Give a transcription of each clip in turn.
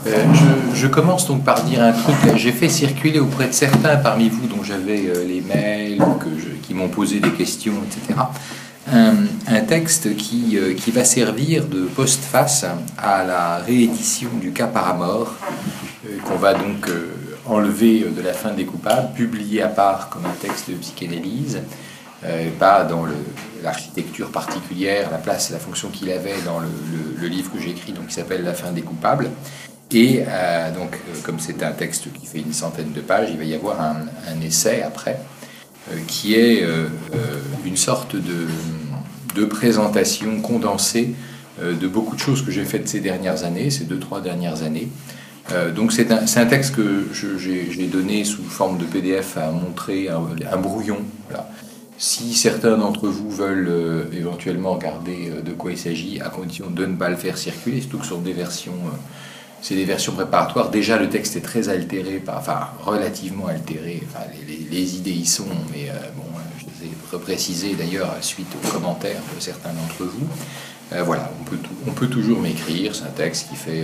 Je commence donc par dire un truc. J'ai fait circuler auprès de certains parmi vous dont j'avais les mails qui m'ont posé des questions, etc. Un texte qui va servir de postface à la réédition du cas Paramore, qu'on va donc enlever de la fin des coupables, publier à part comme un texte de psychanalyse, pas dans l'architecture particulière, la place et la fonction qu'il avait dans le livre que j'ai écrit, donc, qui s'appelle La fin des coupables. Et donc, comme c'est un texte qui fait une centaine de pages, il va y avoir un essai après, qui est une sorte de présentation condensée de beaucoup de choses que j'ai faites ces dernières années, ces 2-3 dernières années. Donc c'est un texte que j'ai donné sous forme de PDF à montrer, un brouillon. Voilà. Si certains d'entre vous veulent éventuellement regarder de quoi il s'agit, à condition de ne pas le faire circuler, surtout que sur des versions... c'est des versions préparatoires. Déjà, le texte est très altéré, relativement altéré. Enfin, les idées y sont, mais je les ai reprécisées d'ailleurs suite aux commentaires de certains d'entre vous. Voilà, on peut toujours m'écrire. C'est un texte qui fait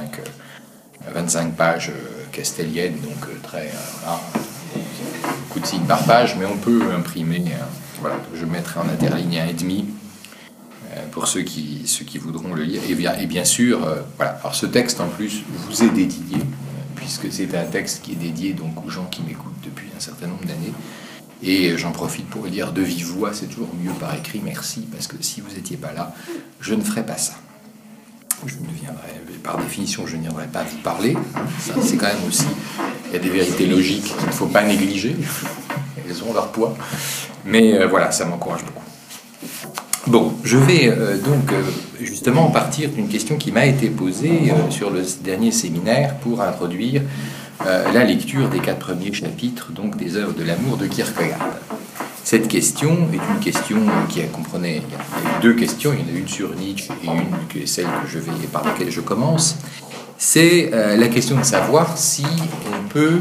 25 pages castelliennes, donc très beaucoup de signes par page, mais on peut imprimer. Voilà, je mettrai en interligne 1,5. Pour ceux qui voudront le lire. Et bien sûr, voilà. Alors ce texte en plus vous est dédié, puisque c'est un texte qui est dédié donc aux gens qui m'écoutent depuis un certain nombre d'années. Et j'en profite pour le dire de vive voix, c'est toujours mieux par écrit, merci, parce que si vous n'étiez pas là, je ne ferais pas ça. Je ne viendrai, par définition, je ne viendrai pas vous parler. Ça, c'est quand même aussi, il y a des vérités logiques qu'il ne faut pas négliger. Elles ont leur poids. Mais voilà, ça m'encourage beaucoup. Bon, je vais justement partir d'une question qui m'a été posée sur le dernier séminaire pour introduire la lecture des 4 premiers chapitres donc des œuvres de l'amour de Kierkegaard. Cette question est une question qui comprenait, il y a eu 2 questions, il y en a une sur Nietzsche et une qui est celle par laquelle je commence. C'est la question de savoir si on peut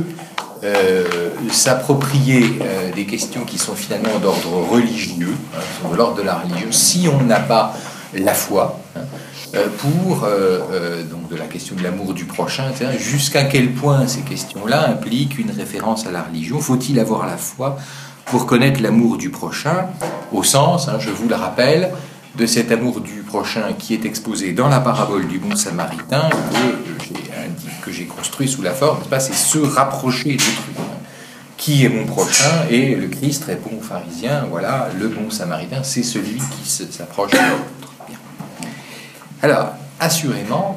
s'approprier des questions qui sont finalement d'ordre religieux, sont de l'ordre de la religion, si on n'a pas la foi, pour donc de la question de l'amour du prochain, etc. Jusqu'à quel point ces questions-là impliquent une référence à la religion? Faut-il avoir la foi pour connaître l'amour du prochain, au sens, je vous le rappelle, de cet amour du prochain qui est exposé dans la parabole du bon samaritain que j'ai construit sous la forme, c'est se rapprocher du truc. Qui est mon prochain? Et le Christ répond aux pharisiens, voilà, le bon samaritain, c'est celui qui s'approche de l'autre. Bien. Alors, assurément,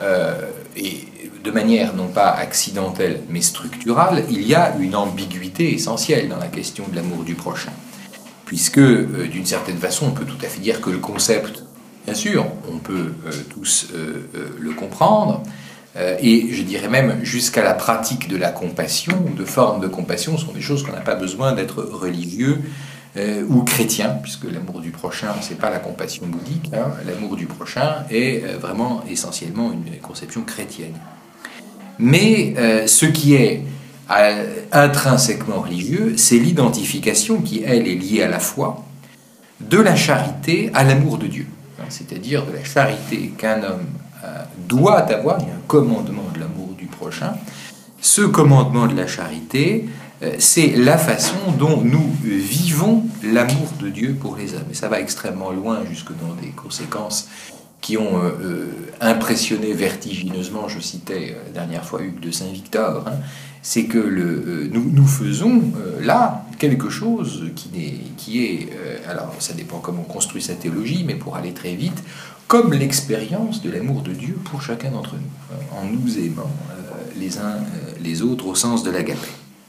et de manière non pas accidentelle mais structurale, il y a une ambiguïté essentielle dans la question de l'amour du prochain. Puisque, d'une certaine façon, on peut tout à fait dire que le concept, bien sûr, on peut tous le comprendre, et je dirais même jusqu'à la pratique de la compassion, de formes de compassion, sont des choses qu'on n'a pas besoin d'être religieux ou chrétien, puisque l'amour du prochain, c'est pas la compassion bouddhique, l'amour du prochain est vraiment essentiellement une conception chrétienne. Mais ce qui est intrinsèquement religieux, c'est l'identification qui, elle, est liée à la foi, de la charité à l'amour de Dieu. C'est-à-dire de la charité qu'un homme doit avoir, il y a un commandement de l'amour du prochain. Ce commandement de la charité, c'est la façon dont nous vivons l'amour de Dieu pour les hommes. Et ça va extrêmement loin, jusque dans des conséquences qui ont impressionné vertigineusement, je citais la dernière fois Hugues de Saint-Victor, c'est que nous faisons là quelque chose qui est alors ça dépend comment on construit sa théologie, mais pour aller très vite, comme l'expérience de l'amour de Dieu pour chacun d'entre nous, en nous aimant les uns les autres au sens de l'agapé.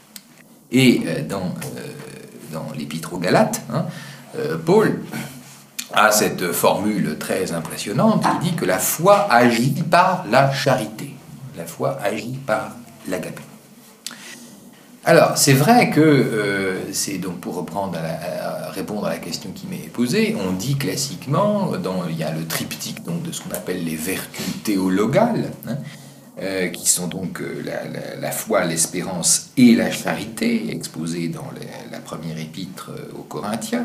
Et dans l'Épître aux Galates, Paul a cette formule très impressionnante qui dit que la foi agit par la charité. La foi agit par l'agapé. Alors, c'est vrai que, c'est donc pour répondre à la question qui m'est posée, on dit classiquement, il y a le triptyque donc, de ce qu'on appelle les vertus théologales, qui sont donc la foi, l'espérance et la charité, exposées dans la première épître aux Corinthiens.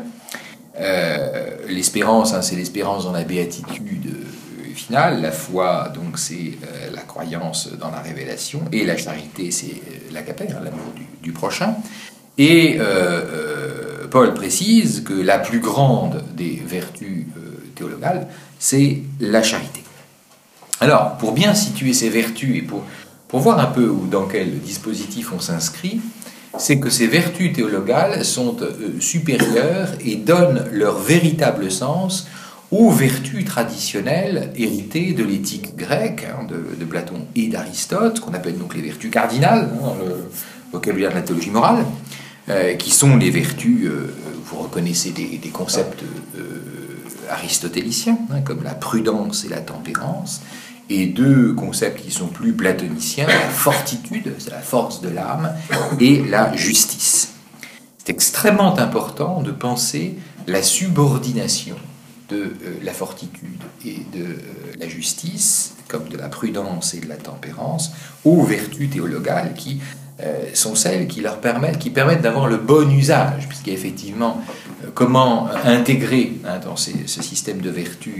L'espérance, c'est l'espérance dans la béatitude finale. La foi, donc, c'est croyance dans la révélation, et la charité, c'est l'agapé, l'amour du prochain. Et Paul précise que la plus grande des vertus théologales, c'est la charité. Alors, pour bien situer ces vertus et pour voir un peu dans quel dispositif on s'inscrit, c'est que ces vertus théologales sont supérieures et donnent leur véritable sens aux vertus traditionnelles héritées de l'éthique grecque, de Platon et d'Aristote, qu'on appelle donc les vertus cardinales, dans le vocabulaire de la théologie morale, qui sont les vertus, vous reconnaissez des concepts aristotéliciens, comme la prudence et la tempérance, et deux concepts qui sont plus platoniciens, la fortitude, c'est la force de l'âme, et la justice. C'est extrêmement important de penser la subordination de la fortitude et de la justice, comme de la prudence et de la tempérance, aux vertus théologales qui sont celles qui permettent d'avoir le bon usage, puisqu'il y a effectivement comment intégrer dans ce système de vertus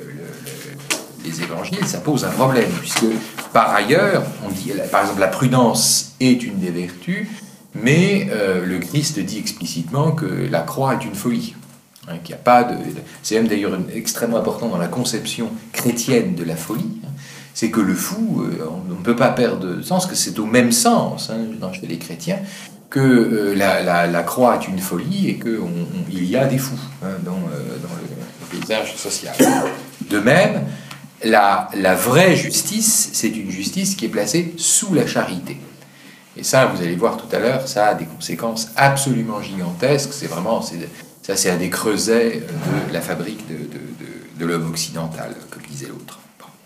les évangiles, ça pose un problème, puisque par ailleurs, on dit, par exemple, la prudence est une des vertus, mais le Christ dit explicitement que la croix est une folie. Qu'il y a pas de... C'est même d'ailleurs extrêmement important dans la conception chrétienne de la folie, c'est que le fou, on ne peut pas perdre de sens, que c'est au même sens, chez les chrétiens, que la croix est une folie et qu'il y a des fous dans le paysage social. De même, la vraie justice, c'est une justice qui est placée sous la charité. Et ça, vous allez voir tout à l'heure, ça a des conséquences absolument gigantesques. Ça, c'est un des creusets de la fabrique de l'homme occidental, comme disait l'autre.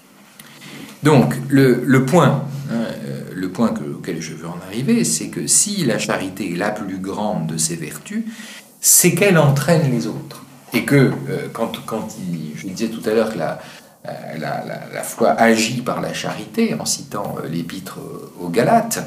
Donc, le point auquel je veux en arriver, c'est que si la charité est la plus grande de ces vertus, c'est qu'elle entraîne les autres. Et que, je disais tout à l'heure que la foi agit par la charité, en citant l'épître aux Galates,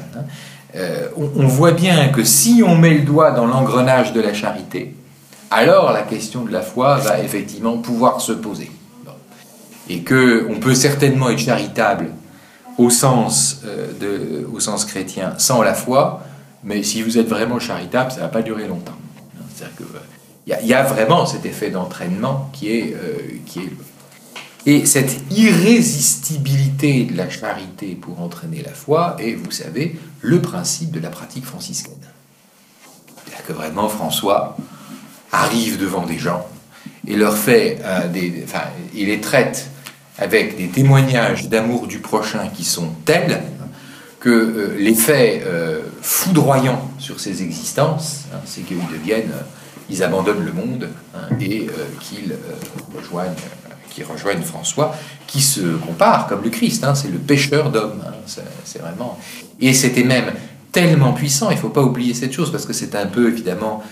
on voit bien que si on met le doigt dans l'engrenage de la charité, alors la question de la foi va effectivement pouvoir se poser. Et qu'on peut certainement être charitable au sens chrétien sans la foi, mais si vous êtes vraiment charitable, ça ne va pas durer longtemps. C'est-à-dire qu'il y a vraiment cet effet d'entraînement qui est et cette irrésistibilité de la charité pour entraîner la foi est, vous savez, le principe de la pratique franciscaine. C'est-à-dire que vraiment François arrive devant des gens et leur fait il les traite avec des témoignages d'amour du prochain qui sont tels que l'effet foudroyant sur ces existences, c'est ils abandonnent le monde et qu'ils rejoignent François, qui se compare comme le Christ, c'est le pêcheur d'hommes, c'est vraiment... Et c'était même tellement puissant, il ne faut pas oublier cette chose, parce que c'est un peu, évidemment,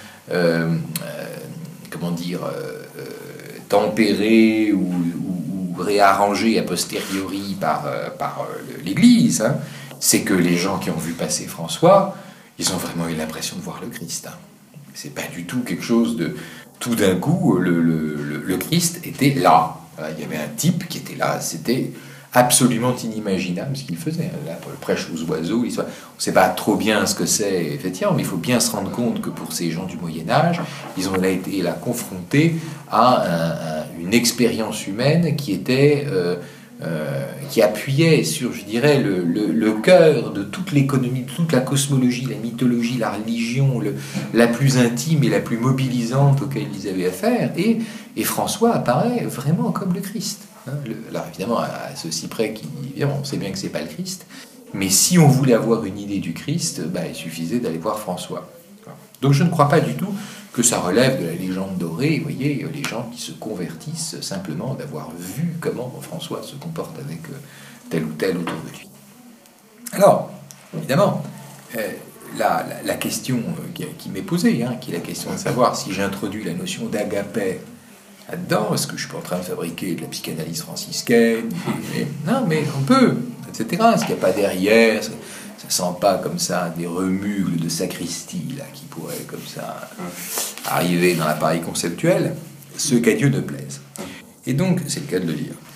tempéré ou réarrangé a posteriori par l'Église, c'est que les gens qui ont vu passer François, ils ont vraiment eu l'impression de voir le Christ. C'est pas du tout quelque chose de... Tout d'un coup, le Christ était là. Il y avait un type qui était là, c'était absolument inimaginable ce qu'il faisait. Là, pour le prêche aux oiseaux, on ne sait pas trop bien ce que c'est, effectivement, mais il faut bien se rendre compte que pour ces gens du Moyen-Âge, ils ont été là confrontés à une expérience humaine qui était... qui appuyait sur, je dirais, le cœur de toute l'économie, de toute la cosmologie, la mythologie, la religion, la plus intime et la plus mobilisante auquel ils avaient affaire. Et François apparaît vraiment comme le Christ. Alors évidemment, à ceci près on sait bien que ce n'est pas le Christ, mais si on voulait avoir une idée du Christ, il suffisait d'aller voir François. Donc je ne crois pas du tout que ça relève de la légende dorée, vous voyez, les gens qui se convertissent simplement d'avoir vu comment François se comporte avec tel ou tel autour de lui. Alors, évidemment, la question qui m'est posée, qui est la question de savoir si j'introduis la notion d'agapé là-dedans, est-ce que je suis pas en train de fabriquer de la psychanalyse franciscaine, non, mais on peut, etc. Est-ce qu'il n'y a pas derrière... Ça sent pas comme ça des remugles de sacristie là, qui pourraient comme ça arriver dans l'appareil conceptuel, ce qu'à Dieu ne plaise. Et donc, c'est le cas de le lire.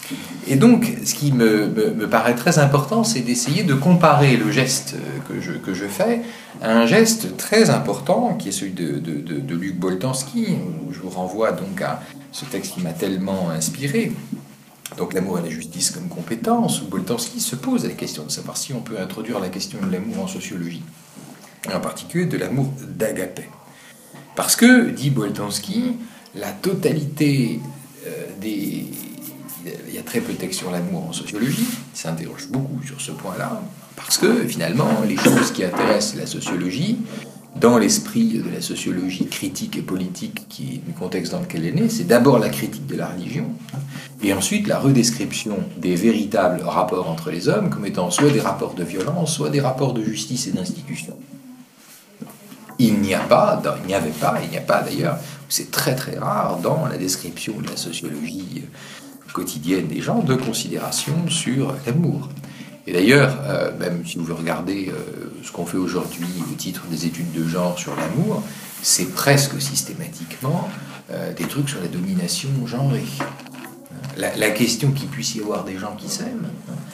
Et donc, ce qui me paraît très important, c'est d'essayer de comparer le geste que je fais à un geste très important, qui est celui de Luc Boltanski, où je vous renvoie donc à ce texte qui m'a tellement inspiré, donc l'amour et la justice comme compétence, où Boltanski se pose la question de savoir si on peut introduire la question de l'amour en sociologie, et en particulier de l'amour d'Agapé. Parce que, dit Boltanski, la totalité des... Il y a très peu de textes sur l'amour en sociologie, il s'interroge beaucoup sur ce point-là, parce que finalement, les choses qui intéressent la sociologie, dans l'esprit de la sociologie critique et politique du contexte dans lequel elle est née, c'est d'abord la critique de la religion, et ensuite la redescription des véritables rapports entre les hommes comme étant soit des rapports de violence, soit des rapports de justice et d'institution. Il n'y avait pas d'ailleurs, c'est très très rare dans la description de la sociologie quotidienne des gens de considération sur l'amour. Et d'ailleurs, même si vous regardez ce qu'on fait aujourd'hui au titre des études de genre sur l'amour, c'est presque systématiquement des trucs sur la domination genrée. La question qu'il puisse y avoir des gens qui s'aiment,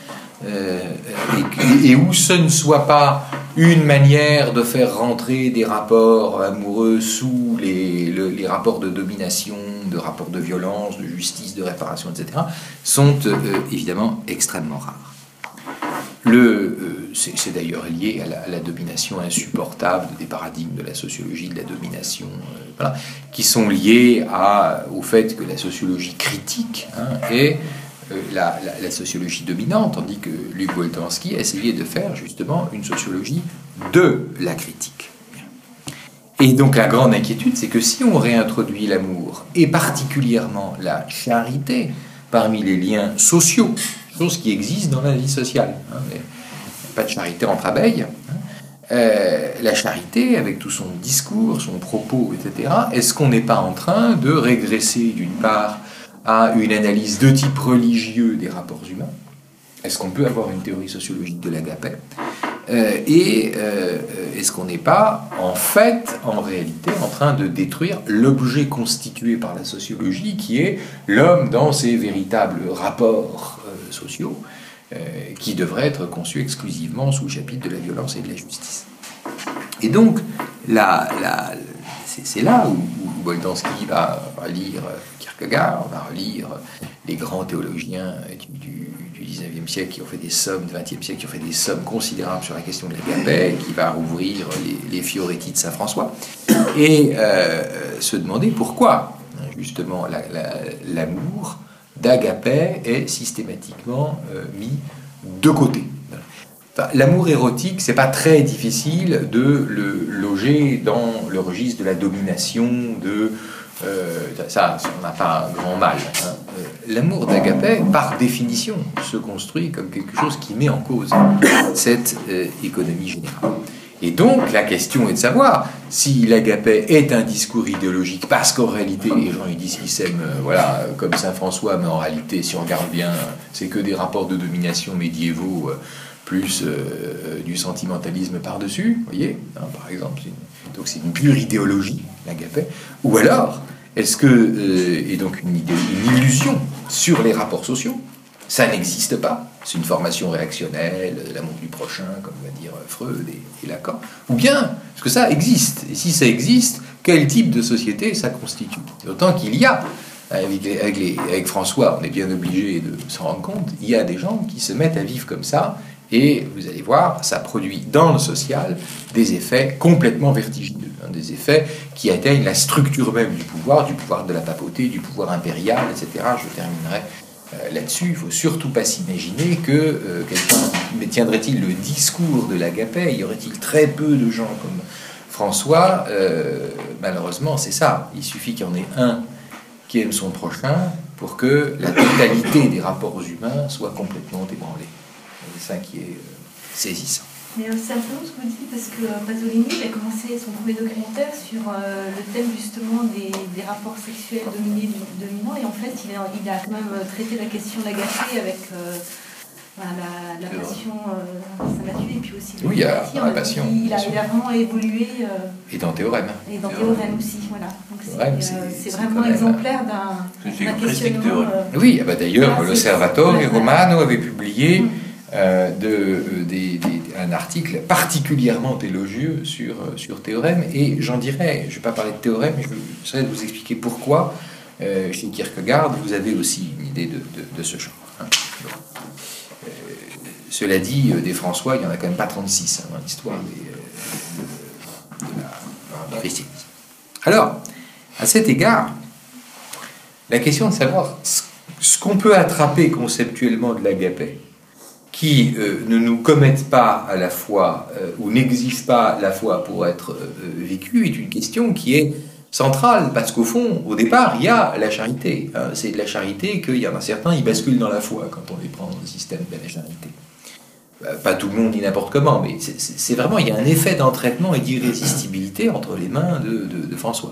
et où ce ne soit pas une manière de faire rentrer des rapports amoureux sous les rapports de domination, de rapports de violence, de justice, de réparation, etc., sont évidemment extrêmement rares. C'est d'ailleurs lié à la domination insupportable des paradigmes de la sociologie de la domination, voilà, qui sont liés au fait que la sociologie critique est la sociologie dominante, tandis que Luc Boltanski a essayé de faire justement une sociologie de la critique. Et donc la grande inquiétude, c'est que si on réintroduit l'amour, et particulièrement la charité, parmi les liens sociaux, chose qui existe dans la vie sociale, mais pas de charité entre abeilles, la charité, avec tout son discours, son propos, etc., est-ce qu'on n'est pas en train de régresser d'une part à une analyse de type religieux des rapports humains? Est-ce qu'on peut avoir une théorie sociologique de l'agapé? Est-ce qu'on n'est pas, en réalité, en train de détruire l'objet constitué par la sociologie, qui est l'homme dans ses véritables rapports sociaux, qui devraient être conçus exclusivement sous le chapitre de la violence et de la justice? Et donc, c'est là où Boltanski va relire Kierkegaard, va relire les grands théologiens du XIXe siècle qui ont fait des sommes, du XXe siècle qui ont fait des sommes considérables sur la question de l'agapé, qui va rouvrir les Fioretti de Saint-François, et se demander pourquoi, justement, l'amour d'agapé est systématiquement mis de côté. Enfin, l'amour érotique, c'est pas très difficile de le loger dans le registre de la domination, ça, on n'a pas grand mal. L'amour d'agapé, par définition, se construit comme quelque chose qui met en cause cette économie générale. Et donc, la question est de savoir si l'agapé est un discours idéologique, parce qu'en réalité, les gens ils disent qu'ils s'aiment comme Saint-François, mais en réalité, si on regarde bien, c'est que des rapports de domination médiévaux, plus du sentimentalisme par-dessus, vous voyez, par exemple. Donc c'est une pure idéologie, l'agapé. Ou alors, est-ce que, et donc une illusion sur les rapports sociaux, ça n'existe pas, c'est une formation réactionnelle, l'amour du prochain, comme va dire Freud et Lacan, ou bien, est-ce que ça existe? Et si ça existe, quel type de société ça constitue? D'autant qu'il y a, avec François, on est bien obligé de s'en rendre compte, il y a des gens qui se mettent à vivre comme ça, et vous allez voir, ça produit dans le social des effets complètement vertigineux, des effets qui atteignent la structure même du pouvoir de la papauté, du pouvoir impérial, etc. Je terminerai là-dessus. Il ne faut surtout pas s'imaginer que quelqu'un tiendrait-il le discours de l'agapé, y aurait-il très peu de gens comme François? Malheureusement, c'est ça. Il suffit qu'il y en ait un qui aime son prochain pour que la totalité des rapports humains soit complètement ébranlée. C'est ça qui est saisissant. Mais c'est intéressant ce que vous dites, parce que Pasolini il a commencé son premier documentaire sur le thème justement des rapports sexuels dominés-dominants, et en fait il a quand même traité la question de l'agapé avec la passion, ça m'a tué, et puis aussi oui, il y a la passion. Il a vraiment évolué. Et dans Théorème. Et dans Théorème aussi, voilà. Donc c'est vraiment même exemplaire d'un questionnement. Oui, d'ailleurs, l'Osservatore Romano avait publié un article particulièrement élogieux sur Théorème, et j'en dirais, je ne vais pas parler de Théorème, mais je vais vous expliquer pourquoi chez Kierkegaard vous avez aussi une idée de ce genre. Hein. Cela dit, des François, il n'y en a quand même pas 36 dans l'histoire du christianisme. Alors, à cet égard, la question de savoir ce qu'on peut attraper conceptuellement de l'agapé, qui ne nous commettent pas à la fois, ou n'existe pas à la fois pour être vécu, est une question qui est centrale, parce qu'au fond, au départ, il y a la charité. Hein. C'est de la charité qu'il y en a certains, ils basculent dans la foi quand on les prend dans le système de la charité. Pas tout le monde ni n'importe comment, mais c'est vraiment, il y a un effet d'entraînement et d'irrésistibilité entre les mains de François.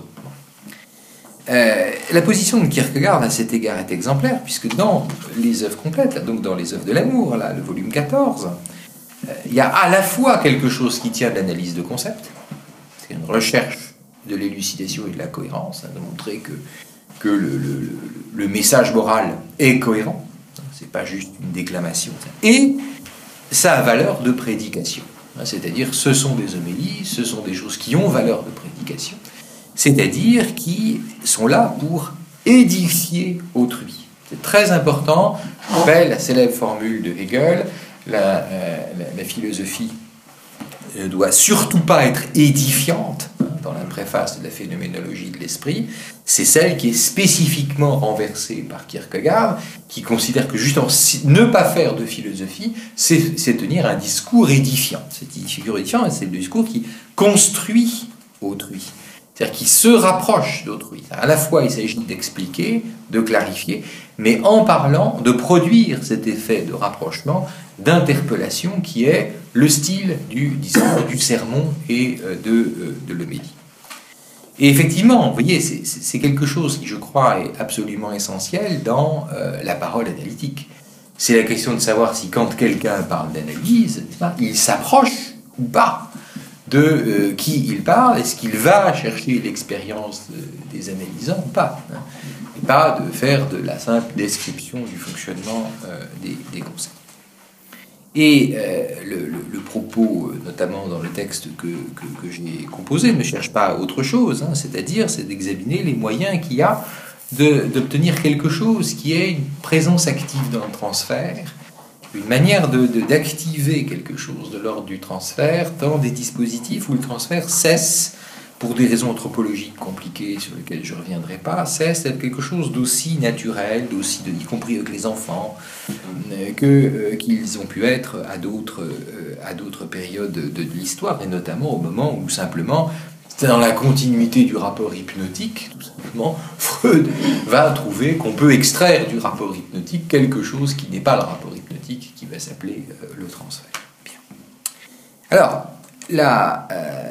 La position de Kierkegaard à cet égard est exemplaire, puisque dans les œuvres complètes, donc dans les œuvres de l'amour, là, le volume 14, il y a à la fois quelque chose qui tient de l'analyse de concept, c'est une recherche de l'élucidation et de la cohérence, hein, de montrer que le message moral est cohérent, c'est pas juste une déclamation, et ça a valeur de prédication, hein, c'est-à-dire ce sont des homélies, ce sont des choses qui ont valeur de prédication, c'est-à-dire qui sont là pour édifier autrui. C'est très important. Je rappelle la célèbre formule de Hegel, la philosophie ne doit surtout pas être édifiante, hein, dans la préface de la phénoménologie de l'esprit. C'est celle qui est spécifiquement renversée par Kierkegaard, qui considère que justement ne pas faire de philosophie, c'est tenir un discours édifiant. Cet discours édifiant, c'est le discours qui construit autrui. C'est-à-dire qui se rapproche d'autrui. À la fois, il s'agit d'expliquer, de clarifier, mais en parlant, de produire cet effet de rapprochement, d'interpellation qui est le style du discours, du sermon et de l'homélie. Et effectivement, vous voyez, c'est quelque chose qui, je crois, est absolument essentiel dans la parole analytique. C'est la question de savoir si quand quelqu'un parle d'analyse, il s'approche ou pas de qui il parle, est-ce qu'il va chercher l'expérience des analysants ou pas, hein, et pas de faire de la simple description du fonctionnement des concepts. Et le propos, notamment dans le texte que j'ai composé, ne cherche pas autre chose, hein, c'est-à-dire c'est d'examiner les moyens qu'il y a d'obtenir quelque chose qui est une présence active dans le transfert, une manière d'activer quelque chose de l'ordre du transfert dans des dispositifs où le transfert cesse, pour des raisons anthropologiques compliquées sur lesquelles je ne reviendrai pas, cesse d'être quelque chose d'aussi naturel, y compris avec les enfants, qu'ils ont pu être à d'autres périodes de l'histoire, et notamment au moment où simplement, dans la continuité du rapport hypnotique, tout simplement, Freud va trouver qu'on peut extraire du rapport hypnotique quelque chose qui n'est pas le rapport hypnotique, qui va s'appeler le transfert. Bien. Alors, la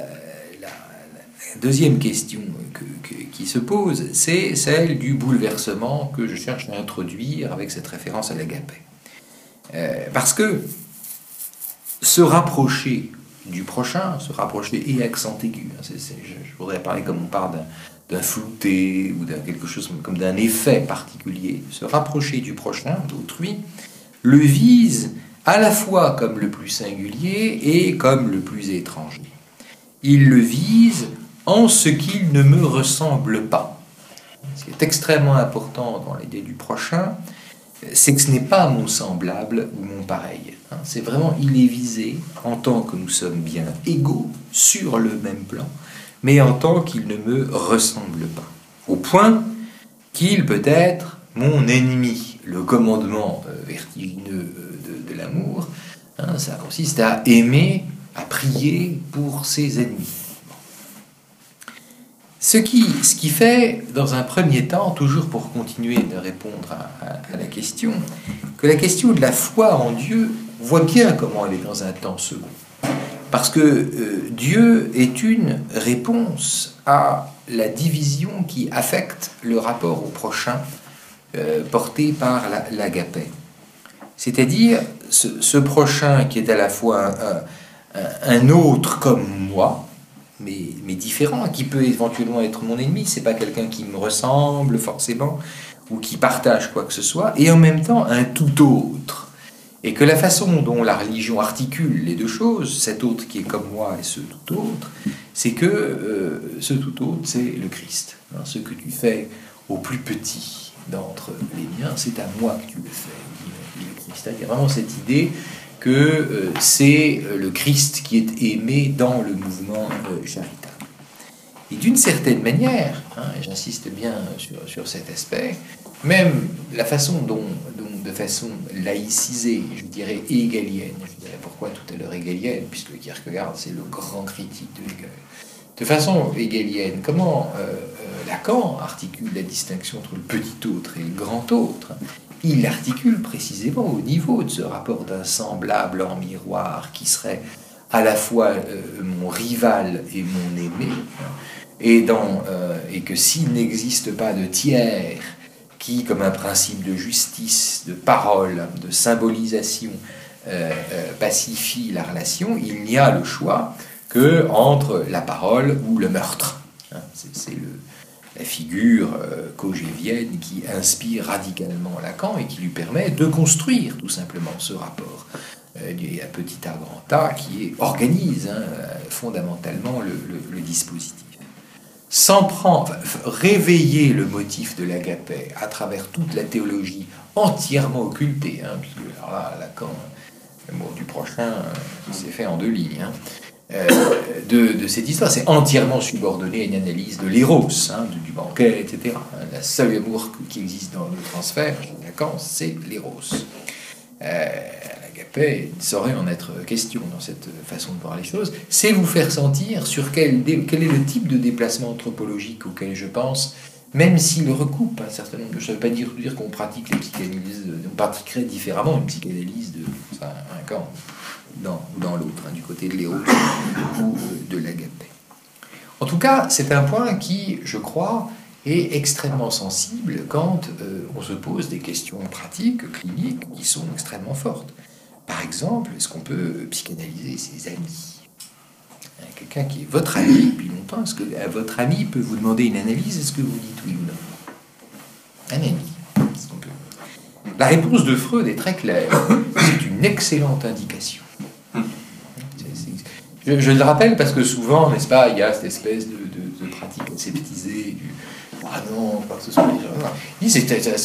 deuxième question qui se pose, c'est celle du bouleversement que je cherche à introduire avec cette référence à l'agapé. Parce que se rapprocher du prochain, se rapprocher et accent aigu, je voudrais parler comme on parle d'un flouté ou d'un quelque chose comme d'un effet particulier, se rapprocher du prochain, d'autrui, le vise à la fois comme le plus singulier et comme le plus étranger. Il le vise en ce qu'il ne me ressemble pas. Ce qui est extrêmement important dans l'idée du prochain, c'est que ce n'est pas mon semblable ou mon pareil. C'est vraiment, il est visé en tant que nous sommes bien égaux sur le même plan, mais en tant qu'il ne me ressemble pas. Au point qu'il peut être mon ennemi. Le commandement vertigineux de l'amour, ça consiste à aimer, à prier pour ses ennemis. Ce qui fait, dans un premier temps, toujours pour continuer de répondre à la question, que la question de la foi en Dieu, on voit bien comment elle est dans un temps second. Parce que Dieu est une réponse à la division qui affecte le rapport au prochain porté par l'agapé. C'est-à-dire ce prochain qui est à la fois un autre comme moi, mais différent, qui peut éventuellement être mon ennemi. C'est pas quelqu'un qui me ressemble forcément, ou qui partage quoi que ce soit, et en même temps un tout autre. Et que la façon dont la religion articule les deux choses, cet autre qui est comme moi et ce tout autre, c'est que ce tout autre, c'est le Christ. Hein, ce que tu fais au plus petit d'entre les miens, c'est à moi que tu le fais, dit le Christ. Il y a vraiment cette idée que c'est le Christ qui est aimé dans le mouvement charitable. Et d'une certaine manière, hein, et j'insiste bien sur cet aspect, même la façon dont de façon laïcisée, je dirais hégélienne, je dirais pourquoi tout à l'heure hégélienne, puisque Kierkegaard c'est le grand critique de Hegel, de façon hégélienne, comment Lacan articule la distinction entre le petit autre et le grand autre. Il l'articule précisément au niveau de ce rapport d'un semblable en miroir qui serait à la fois mon rival et mon aimé, et que s'il n'existe pas de tiers qui, comme un principe de justice, de parole, de symbolisation, pacifie la relation, il n'y a le choix que entre la parole ou le meurtre. C'est la figure cogévienne qui inspire radicalement Lacan et qui lui permet de construire tout simplement ce rapport à petit A grand A qui organise fondamentalement le dispositif. Réveiller le motif de l'agapé à travers toute la théologie entièrement occultée, puisque alors là, Lacan, l'amour du prochain, c'est fait en 2 lignes, de cette histoire, c'est entièrement subordonné à une analyse de l'éros, du banquet, etc. La seule amour qui existe dans le transfert, chez Lacan, c'est l'éros. L'agapé ne saurait en être question dans cette façon de voir les choses. C'est vous faire sentir sur quel est le type de déplacement anthropologique auquel je pense, même s'il recoupe un certain nombre de choses. Ça ne veut pas dire qu'on pratique les psychanalyses, on pratiquerait différemment une psychanalyse de un camp dans l'autre, du côté de l'éros ou de l'agapé. En tout cas, c'est un point qui, je crois, est extrêmement sensible quand on se pose des questions pratiques, cliniques, qui sont extrêmement fortes. Par exemple, est-ce qu'on peut psychanalyser ses amis ? Quelqu'un qui est votre ami depuis longtemps, est-ce que votre ami peut vous demander une analyse ? Est-ce que vous dites oui ou non ? Un ami. Est-ce qu'on peut... La réponse de Freud est très claire. C'est une excellente indication. Je le rappelle parce que souvent, n'est-ce pas, il y a cette espèce de pratique aseptisée du « Ah non, pas que ce soit les gens. »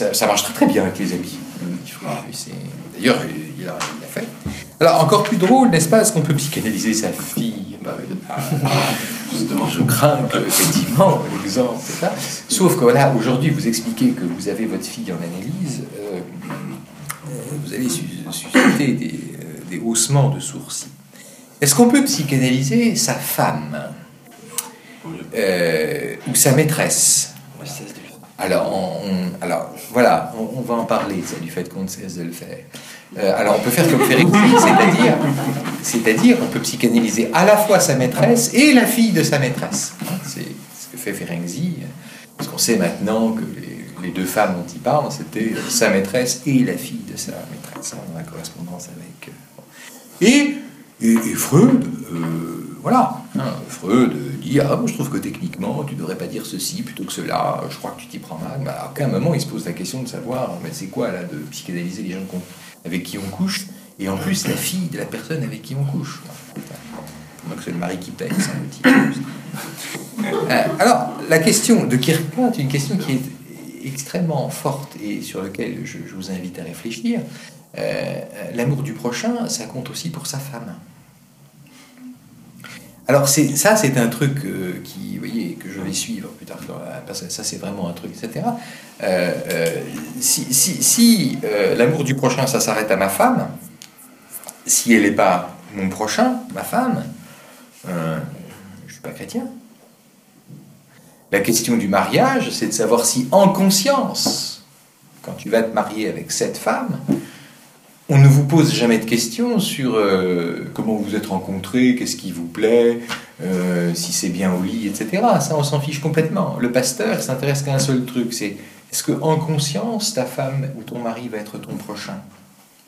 Ça marche très très bien avec les amis. D'ailleurs, il l'a fait. Alors, encore plus drôle, n'est-ce pas, est-ce qu'on peut psychanalyser sa fille ? Justement, je crains que, effectivement, l'exemple, c'est ça. Sauf que voilà, aujourd'hui, vous expliquez que vous avez votre fille en analyse, vous allez susciter des haussements de sourcils. Est-ce qu'on peut psychanalyser sa femme ou sa maîtresse ? Alors, voilà, on va en parler, ça, du fait qu'on ne cesse de le faire. Alors, on peut faire comme Ferenczi, c'est-à-dire on peut psychanalyser à la fois sa maîtresse et la fille de sa maîtresse. C'est ce que fait Ferenczi, parce qu'on sait maintenant que les 2 femmes dont il parle, c'était sa maîtresse et la fille de sa maîtresse, dans la correspondance avec... Et Freud, Freud dit « Ah, moi je trouve que techniquement, tu ne devrais pas dire ceci plutôt que cela, je crois que tu t'y prends mal. » À aucun moment, il se pose la question de savoir « Mais c'est quoi, là, de psychanalyser les gens avec qui on couche, et en plus la fille de la personne avec qui on couche. » Donc c'est le mari qui paye, semble-t-il. Alors, la question de Kierkegaard est une question qui est extrêmement forte et sur laquelle je vous invite à réfléchir. L'amour du prochain, ça compte aussi pour sa femme. Alors c'est un truc qui, vous voyez, que je vais suivre plus tard, parce que ça c'est vraiment un truc, etc. Si l'amour du prochain, ça s'arrête à ma femme, si elle n'est pas mon prochain, ma femme, je ne suis pas chrétien. La question du mariage, c'est de savoir si en conscience, quand tu vas te marier avec cette femme, on ne vous pose jamais de questions sur comment vous vous êtes rencontrés, qu'est-ce qui vous plaît, si c'est bien au lit, etc. Ça, on s'en fiche complètement. Le pasteur s'intéresse qu'à un seul truc, c'est est-ce qu'en conscience, ta femme ou ton mari va être ton prochain ?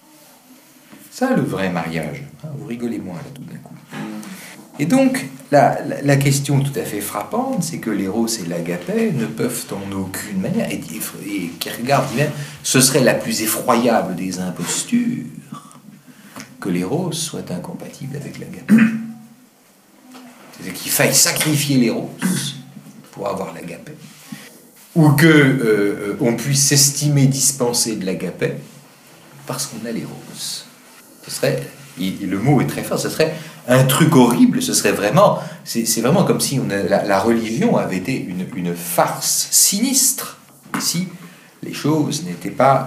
Ça, le vrai mariage. Vous rigolez moins, là, tout d'un coup. Et donc, la question tout à fait frappante, c'est que l'éros et l'agapé ne peuvent en aucune manière, et Kierkegaard dit même, ce serait la plus effroyable des impostures, que l'éros soit incompatible avec l'agapé. C'est-à-dire qu'il faille sacrifier l'éros pour avoir l'agapé, ou que on puisse s'estimer dispensé de l'agapé parce qu'on a l'éros. Ce serait, le mot est très fort, ce serait un truc horrible, ce serait vraiment, c'est vraiment comme si la religion avait été une farce sinistre, si les choses n'étaient pas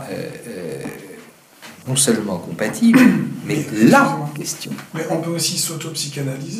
non seulement compatibles, mais la question. Mais on peut aussi s'auto-psychanalyser,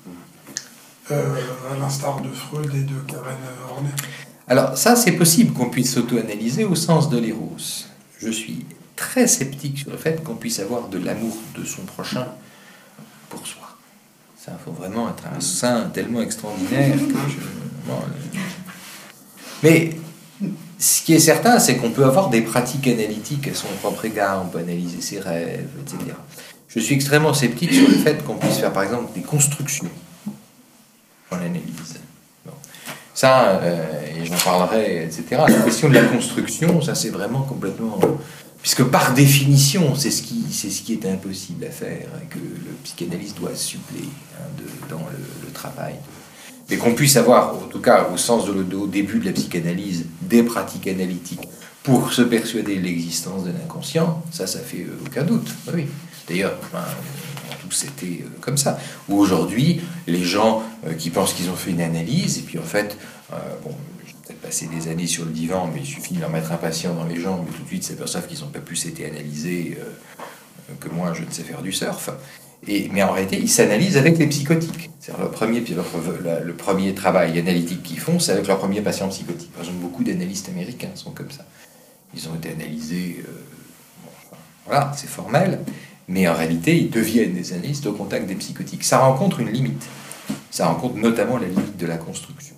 à l'instar de Freud et de Karen Horney. Alors ça, c'est possible qu'on puisse s'auto-analyser au sens de l'éros. Je suis très sceptique sur le fait qu'on puisse avoir de l'amour de son prochain pour soi. Ça, il faut vraiment être un saint tellement extraordinaire que Mais ce qui est certain, c'est qu'on peut avoir des pratiques analytiques à son propre égard, on peut analyser ses rêves, etc. Je suis extrêmement sceptique sur le fait qu'on puisse faire, par exemple, des constructions en analyse. Bon. Ça, et j'en parlerai, etc. La question de la construction, ça c'est vraiment complètement... Puisque par définition, c'est ce qui est impossible à faire, et que le psychanalyste doit suppléer dans le travail. Mais qu'on puisse avoir, en tout cas au sens au début de la psychanalyse, des pratiques analytiques pour se persuader de l'existence de l'inconscient, ça fait aucun doute. Oui. D'ailleurs, tous c'était comme ça. Ou aujourd'hui, les gens qui pensent qu'ils ont fait une analyse, et puis en fait, peut-être passer des années sur le divan, mais il suffit de leur mettre un patient dans les jambes, et tout de suite s'aperçoivent qu'ils n'ont pas plus été analysés que moi, je ne sais faire du surf. Mais en réalité, ils s'analysent avec les psychotiques. C'est-à-dire le premier travail analytique qu'ils font, c'est avec leur premier patient psychotique. Par exemple, beaucoup d'analystes américains sont comme ça. Ils ont été analysés, voilà, c'est formel, mais en réalité, ils deviennent des analystes au contact des psychotiques. Ça rencontre une limite. Ça rencontre notamment la limite de la construction.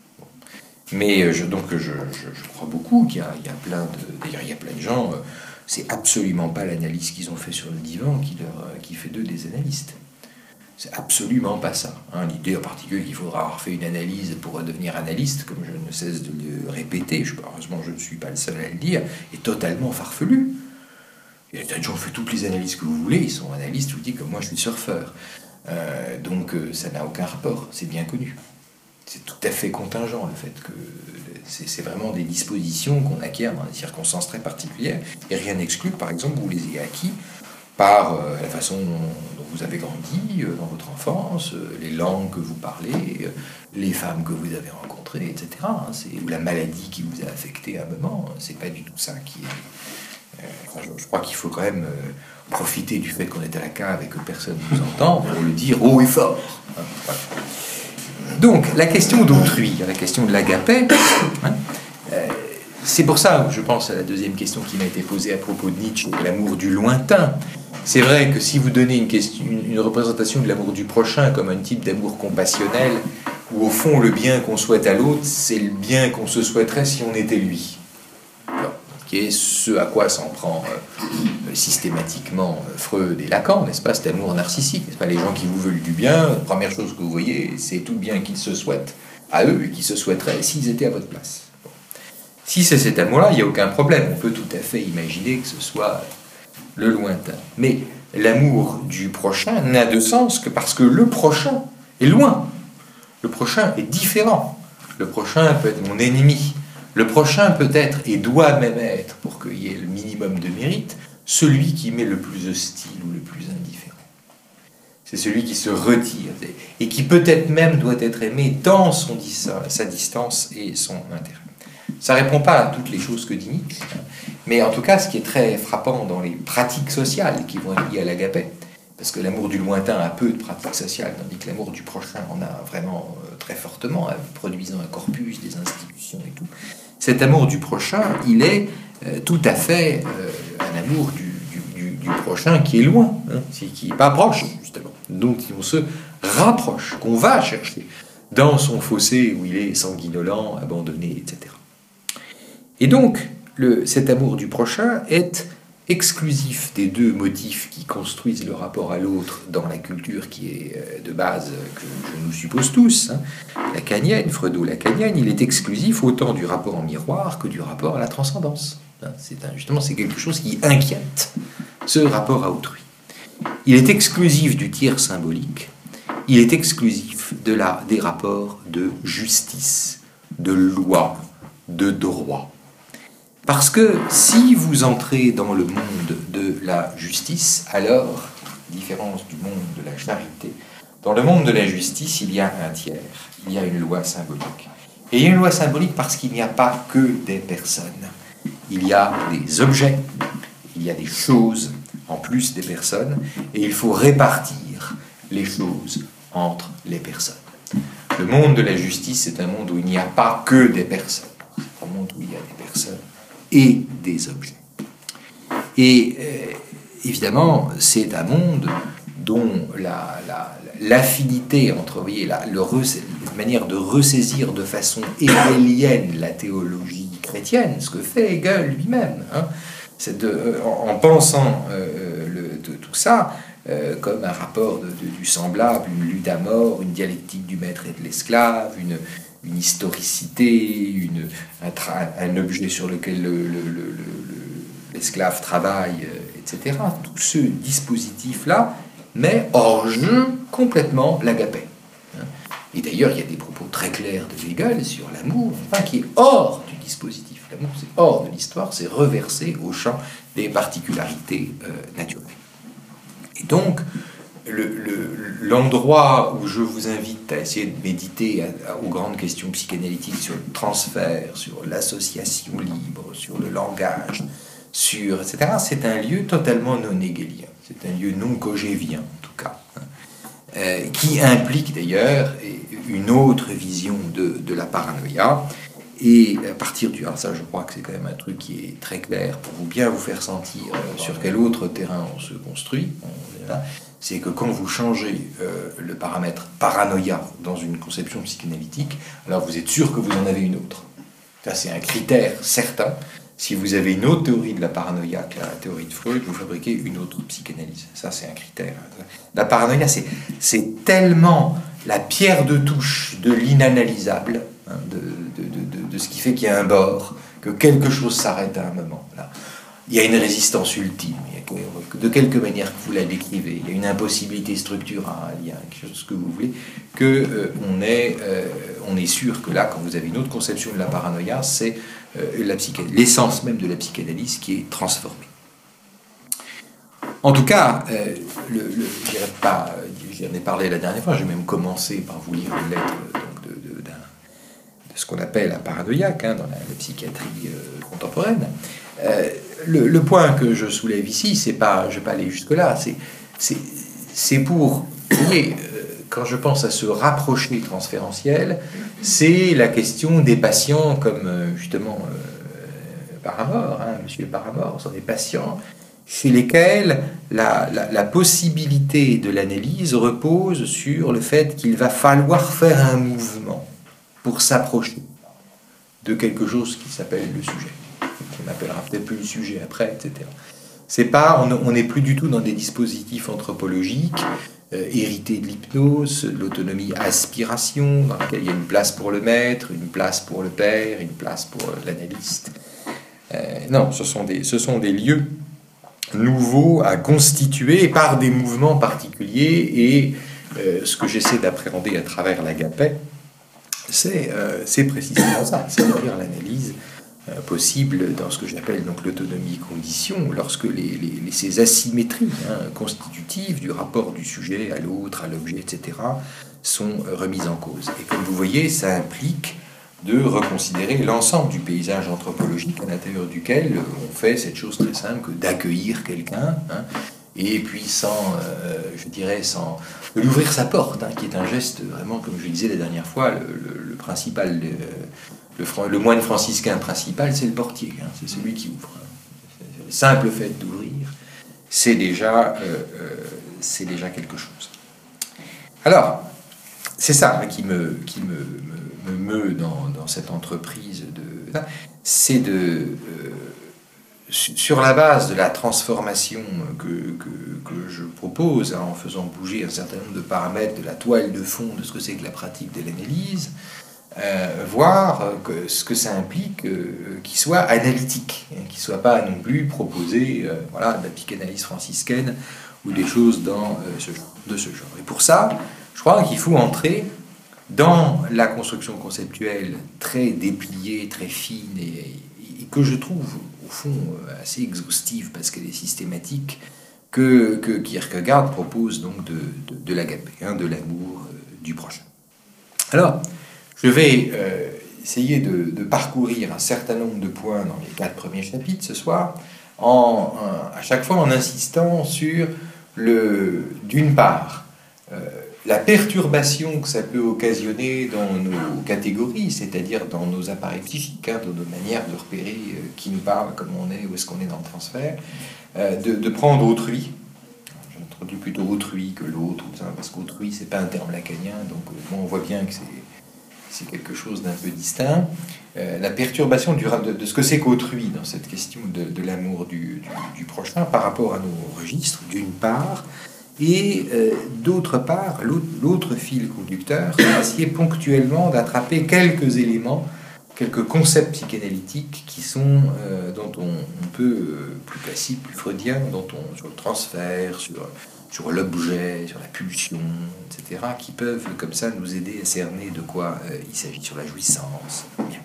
Mais je crois beaucoup qu'il y a plein de... D'ailleurs, il y a plein de gens... c'est absolument pas l'analyse qu'ils ont fait sur le divan qui fait d'eux des analystes. C'est absolument pas ça. L'idée en particulier qu'il faudra avoir fait une analyse pour devenir analyste, comme je ne cesse de le répéter, heureusement je ne suis pas le seul à le dire, est totalement farfelu. Il y a des gens qui ont fait toutes les analyses que vous voulez, ils sont analystes, je vous dis comme moi je suis surfeur. Donc ça n'a aucun rapport, c'est bien connu. C'est tout à fait contingent le fait que c'est vraiment des dispositions qu'on acquiert dans des circonstances très particulières, et rien n'exclut que, par exemple, vous les ayez acquis par la façon dont vous avez grandi dans votre enfance, les langues que vous parlez, les femmes que vous avez rencontrées, etc. Ou la maladie qui vous a affecté à un moment. C'est pas du tout ça qui est... je crois qu'il faut quand même profiter du fait qu'on est à la cave et que personne ne nous entend pour le dire haut et fort. Voilà. Donc, la question d'autrui, la question de l'agapé, c'est pour ça que je pense à la deuxième question qui m'a été posée à propos de Nietzsche, l'amour du lointain. C'est vrai que si vous donnez une représentation de l'amour du prochain comme un type d'amour compassionnel, où au fond le bien qu'on souhaite à l'autre, c'est le bien qu'on se souhaiterait si on était lui. Qui est ce à quoi s'en prend systématiquement Freud et Lacan, n'est-ce pas, cet amour narcissique, n'est-ce pas, les gens qui vous veulent du bien, la première chose que vous voyez, c'est tout le bien qu'ils se souhaitent à eux et qu'ils se souhaiteraient s'ils étaient à votre place. Bon. Si c'est cet amour-là, il n'y a aucun problème, on peut tout à fait imaginer que ce soit le lointain. Mais l'amour du prochain n'a de sens que parce que le prochain est loin, le prochain est différent, le prochain peut être mon ennemi. Le prochain peut être, et doit même être, pour qu'il y ait le minimum de mérite, celui qui m'est le plus hostile ou le plus indifférent. C'est celui qui se retire, et qui peut-être même doit être aimé dans sa distance et son intérêt. Ça ne répond pas à toutes les choses que dit Nietzsche, mais en tout cas, ce qui est très frappant dans les pratiques sociales qui vont être liées à l'agapé, parce que l'amour du lointain a peu de pratiques sociales, tandis que l'amour du prochain en a vraiment très fortement, produisant un corpus, des institutions et tout. Cet amour du prochain, il est tout à fait un amour du prochain qui est loin, qui n'est pas proche, justement, dont on se rapproche, qu'on va chercher dans son fossé où il est sanguinolent, abandonné, etc. Et donc, cet amour du prochain est exclusif des deux motifs qui construisent le rapport à l'autre dans la culture qui est de base, que je nous suppose tous, hein, lacanienne, freudo-lacanienne, il est exclusif autant du rapport en miroir que du rapport à la transcendance. Hein, justement, c'est quelque chose qui inquiète ce rapport à autrui. Il est exclusif du tiers symbolique, il est exclusif des rapports de justice, de loi, de droit. Parce que si vous entrez dans le monde de la justice, alors, différence du monde de la charité, dans le monde de la justice, il y a un tiers, il y a une loi symbolique. Et il y a une loi symbolique parce qu'il n'y a pas que des personnes. Il y a des objets, il y a des choses, en plus des personnes, et il faut répartir les choses entre les personnes. Le monde de la justice, c'est un monde où il n'y a pas que des personnes. C'est un monde où il y a des personnes et des objets. Et évidemment, c'est un monde dont l'affinité entre, vous voyez, la manière de ressaisir de façon hegelienne la théologie chrétienne, ce que fait Hegel lui-même, hein, c'est en pensant tout ça comme un rapport du semblable, une lutte à mort, une dialectique du maître et de l'esclave, une historicité, un objet sur lequel l'esclave travaille, etc. Tout ce dispositif-là met hors jeu complètement l'agapé. Et d'ailleurs, il y a des propos très clairs de Hegel sur l'amour, enfin, qui est hors du dispositif. L'amour, c'est hors de l'histoire, c'est reversé au champ des particularités naturelles. Et donc, l'endroit où je vous invite à essayer de méditer aux grandes questions psychanalytiques sur le transfert, sur l'association libre, sur le langage, etc., c'est un lieu totalement non hegelien. C'est un lieu non cogévien, en tout cas, qui implique d'ailleurs une autre vision de la paranoïa. Et à partir alors ça, je crois que c'est quand même un truc qui est très clair pour bien vous faire sentir sur quel autre terrain on se construit. C'est que quand vous changez le paramètre paranoïa dans une conception psychanalytique, alors vous êtes sûr que vous en avez une autre. Ça, c'est un critère certain. Si vous avez une autre théorie de la paranoïa que la théorie de Freud, vous fabriquez une autre psychanalyse. Ça, c'est un critère. La paranoïa, c'est tellement la pierre de touche de l'inanalysable, hein, de ce qui fait qu'il y a un bord, que quelque chose s'arrête à un moment. Là. Il y a une résistance ultime, de quelque manière que vous la décrivez, il y a une impossibilité structurale, il y a quelque chose que vous voulez, on est sûr que là, quand vous avez une autre conception de la paranoïa, c'est l'essence même de la psychanalyse qui est transformée. En tout cas, j'en ai parlé la dernière fois, j'ai même commencé par vous lire une lettre de ce qu'on appelle la paranoïaque, hein, dans la psychiatrie contemporaine. Le point que je soulève ici, je ne vais pas aller jusque-là, c'est pour, vous voyez, quand je pense à ce rapproché transférentiel, c'est la question des patients comme justement Paramore, hein, monsieur Paramore, sont des patients chez lesquels la possibilité de l'analyse repose sur le fait qu'il va falloir faire un mouvement pour s'approcher de quelque chose qui s'appelle le sujet. On appellera peut-être plus le sujet après, etc. C'est pas, on n'est plus du tout dans des dispositifs anthropologiques hérités de l'hypnose, de l'autonomie aspiration, dans laquelle il y a une place pour le maître, une place pour le père, une place pour l'analyste. Non, ce sont des lieux nouveaux à constituer par des mouvements particuliers, et ce que j'essaie d'appréhender à travers l'agapé, c'est précisément ça, c'est-à-dire l'analyse possible dans ce que j'appelle donc l'autonomie condition, lorsque ces asymétries constitutives du rapport du sujet à l'autre, à l'objet, etc., sont remises en cause. Et comme vous voyez, ça implique de reconsidérer l'ensemble du paysage anthropologique à l'intérieur duquel on fait cette chose très simple que d'accueillir quelqu'un, hein, et puis sans de lui ouvrir sa porte, hein, qui est un geste vraiment, comme je disais la dernière fois, le principal, le moine franciscain principal, c'est le portier, hein, c'est celui qui ouvre. Le simple fait d'ouvrir, c'est déjà quelque chose. Alors, c'est ça qui me meut dans cette entreprise, c'est sur la base de la transformation que je propose, en faisant bouger un certain nombre de paramètres de la toile de fond de ce que c'est que la pratique de l'analyse, voir ce que ça implique qu'il soit analytique, qu'il ne soit pas non plus proposé de la psychanalyse franciscaine ou des choses de ce genre. Et pour ça, je crois qu'il faut entrer dans la construction conceptuelle très dépliée, très fine, et que je trouve au fond assez exhaustive parce qu'elle est systématique, que Kierkegaard propose donc de l'agapé, de l'amour du prochain. Alors, je vais essayer de parcourir un certain nombre de points dans les 4 premiers chapitres ce soir, à chaque fois en insistant sur d'une part, la perturbation que ça peut occasionner dans nos catégories, c'est-à-dire dans nos appareils psychiques, dans nos manières de repérer qui nous parle, comment on est, où est-ce qu'on est dans le transfert, de prendre autrui. J'introduis plutôt autrui que l'autre, parce qu'autrui, c'est pas un terme lacanien, donc on voit bien que c'est quelque chose d'un peu distinct. La perturbation de ce que c'est qu'autrui dans cette question de l'amour du prochain par rapport à nos registres, d'une part, et d'autre part, l'autre fil conducteur, c'est essayer ponctuellement d'attraper quelques éléments, quelques concepts psychanalytiques qui sont, dont on peut, plus classique, plus freudien, sur le transfert, sur l'objet, sur la pulsion, etc., qui peuvent comme ça nous aider à cerner de quoi il s'agit, sur la jouissance. Bien.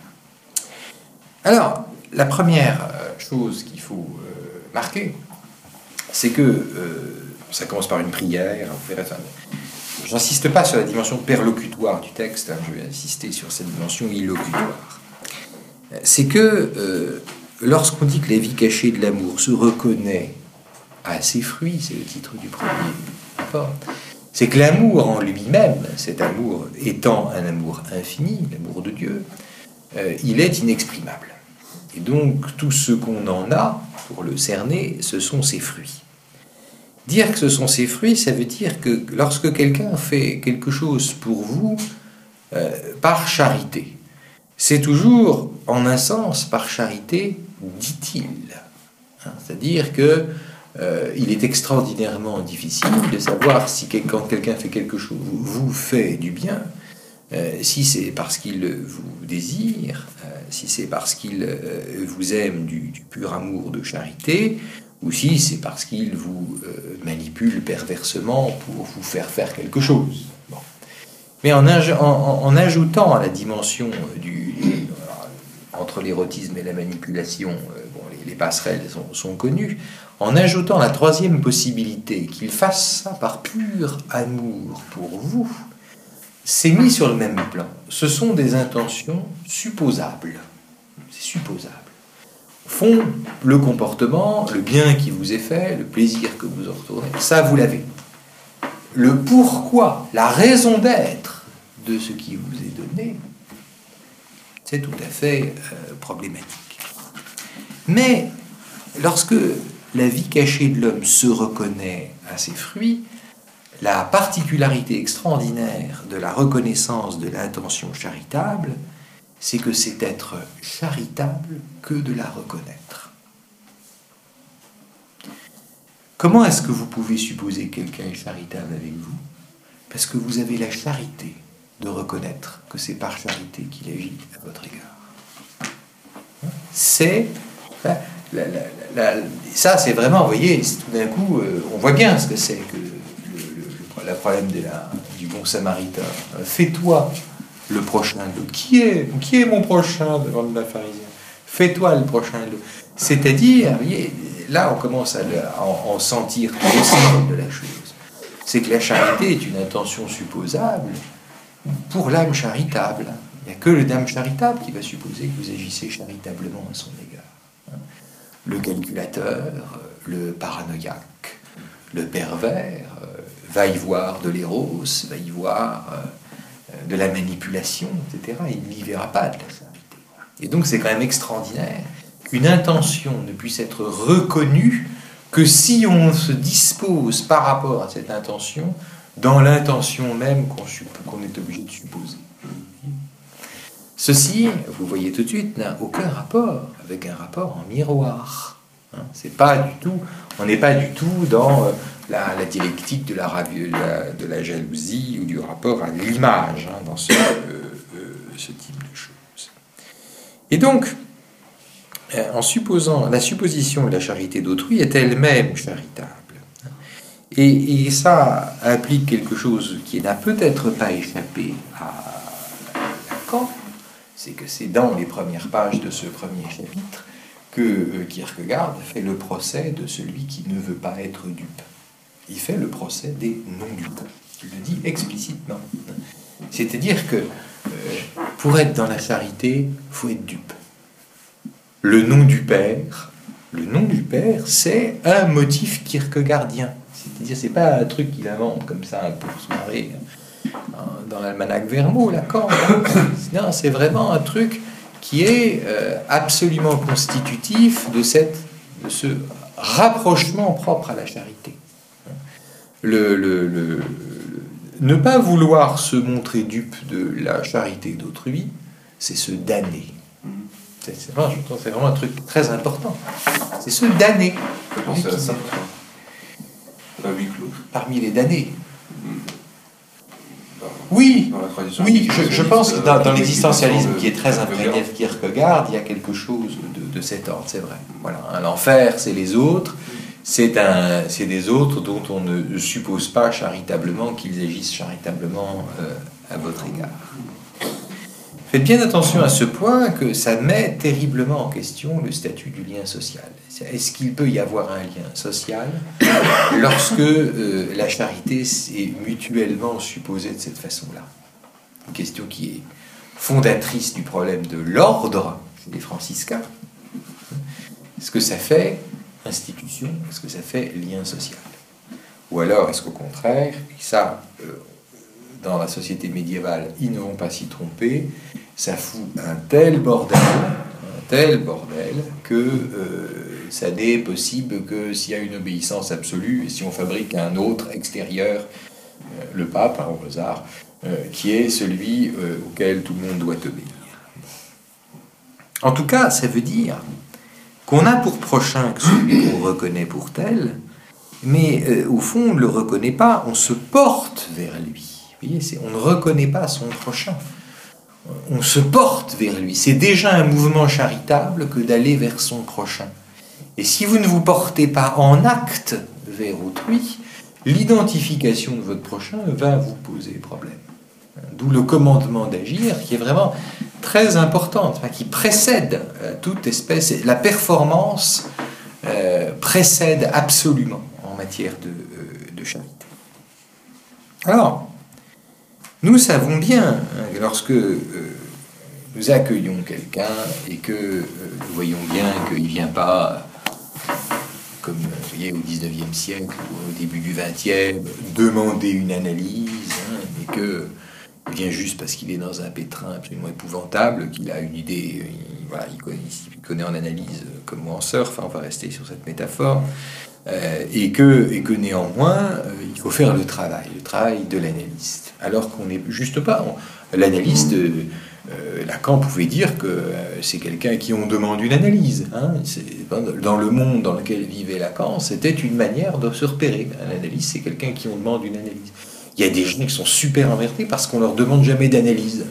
Alors, la première chose qu'il faut marquer, c'est que ça commence par une prière. J'insiste pas sur la dimension perlocutoire du texte, je vais insister sur cette dimension illocutoire. C'est que lorsqu'on dit que la vie cachée de l'amour se reconnaît à ses fruits, c'est le titre du premier rapport, c'est que l'amour en lui-même, cet amour étant un amour infini, l'amour de Dieu, il est inexprimable. Et donc tout ce qu'on en a pour le cerner, ce sont ses fruits. Dire que ce sont ses fruits, ça veut dire que lorsque quelqu'un fait quelque chose pour vous par charité, c'est toujours en un sens par charité, dit-il. C'est-à-dire que il est extraordinairement difficile de savoir si quand quelqu'un fait quelque chose, vous fait du bien, si c'est parce qu'il vous désire, si c'est parce qu'il vous aime du pur amour de charité, ou si c'est parce qu'il vous manipule perversement pour vous faire faire quelque chose. Bon. Mais en ajoutant à la dimension entre l'érotisme et la manipulation, les passerelles sont connues, en ajoutant la troisième possibilité, qu'il fasse ça par pur amour pour vous, c'est mis sur le même plan. Ce sont des intentions supposables. C'est supposable. Font le comportement, le bien qui vous est fait, le plaisir que vous en retournez, ça vous l'avez. Le pourquoi, la raison d'être de ce qui vous est donné, c'est tout à fait problématique. Mais lorsque la vie cachée de l'homme se reconnaît à ses fruits, la particularité extraordinaire de la reconnaissance de l'intention charitable, c'est que c'est être charitable que de la reconnaître. Comment est-ce que vous pouvez supposer que quelqu'un est charitable avec vous? Parce que vous avez la charité de reconnaître que c'est par charité qu'il agit à votre égard. C'est... ça, c'est vraiment, vous voyez, tout d'un coup, on voit bien ce que c'est que le problème du bon samaritain. Fais-toi le prochain de l'autre. Qui est mon prochain devant le pharisien? Fais-toi le prochain de l'autre. C'est-à-dire, vous voyez, là, on commence à en sentir tout le sens de la chose. C'est que la charité est une intention supposable pour l'âme charitable. Il n'y a que l'âme charitable qui va supposer que vous agissez charitablement à son égard. Le calculateur, le paranoïaque, le pervers va y voir de l'éros, va y voir de la manipulation, etc. Il n'y verra pas de la charité. Et donc c'est quand même extraordinaire qu'une intention ne puisse être reconnue que si on se dispose par rapport à cette intention dans l'intention même qu'on est obligé de supposer. Ceci, vous voyez tout de suite, n'a aucun rapport avec un rapport en miroir. Hein. C'est pas du tout, on n'est pas du tout dans la dialectique de la jalousie ou du rapport à l'image, hein, dans ce type de choses. Et donc, en supposant, la supposition de la charité d'autrui est elle-même charitable. Et ça implique quelque chose qui n'a peut-être pas échappé à Lacan, c'est que c'est dans les premières pages de ce premier chapitre que Kierkegaard fait le procès de celui qui ne veut pas être dupe. Il fait le procès des non-dupes. Il le dit explicitement. C'est-à-dire que pour être dans la charité, il faut être dupe. Le nom du père, c'est un motif kierkegaardien. C'est-à-dire, c'est pas un truc qu'il invente comme ça pour se marrer dans l'almanach Vermeau, Lacan. Non, c'est vraiment un truc qui est absolument constitutif de ce rapprochement propre à la charité. Ne pas vouloir se montrer dupe de la charité d'autrui, c'est se damner. C'est vraiment un truc très important. C'est se damner. Pensez à ça. Parmi les damnés. Oui, je pense que dans l'existentialisme qui est très imprégné de Kierkegaard, il y a quelque chose de cet ordre, c'est vrai. Voilà, l'enfer, c'est les autres, c'est des autres dont on ne suppose pas charitablement qu'ils agissent charitablement à votre égard. Faites bien attention à ce point que ça met terriblement en question le statut du lien social. Est-ce qu'il peut y avoir un lien social lorsque la charité est mutuellement supposée de cette façon-là? Une question qui est fondatrice du problème de l'ordre des franciscains. Est-ce que ça fait institution? Est-ce que ça fait lien social? Ou alors est-ce qu'au contraire, et ça, dans la société médiévale, ils ne vont pas s'y tromper, ça fout un tel bordel que ça n'est possible que s'il y a une obéissance absolue et si on fabrique un autre extérieur, le pape, hein, au hasard, qui est celui auquel tout le monde doit obéir. En tout cas, ça veut dire qu'on a pour prochain que celui qu'on reconnaît pour tel, mais au fond, on ne le reconnaît pas, on se porte vers lui. Vous voyez, on ne reconnaît pas son prochain. On se porte vers lui. C'est déjà un mouvement charitable que d'aller vers son prochain. Et si vous ne vous portez pas en acte vers autrui, l'identification de votre prochain va vous poser problème. D'où le commandement d'agir, qui est vraiment très important, qui précède toute espèce... La performance précède absolument en matière de charité. Alors, nous savons bien, lorsque nous accueillons quelqu'un et que nous voyons bien qu'il ne vient pas, comme vous voyez, au XIXe siècle ou au début du XXe, demander une analyse, et qu'il vient juste parce qu'il est dans un pétrin absolument épouvantable, qu'il a une idée, il connaît en analyse comme moi en surf, on va rester sur cette métaphore, et que néanmoins, il faut faire le travail de l'analyste. Alors qu'on n'est juste pas... L'analyste, Lacan pouvait dire que c'est quelqu'un qui on demande une analyse. Hein. Dans le monde dans lequel vivait Lacan, c'était une manière de se repérer. Un analyste, c'est quelqu'un qui on demande une analyse. Il y a des gens qui sont super emmerdés parce qu'on leur demande jamais d'analyse.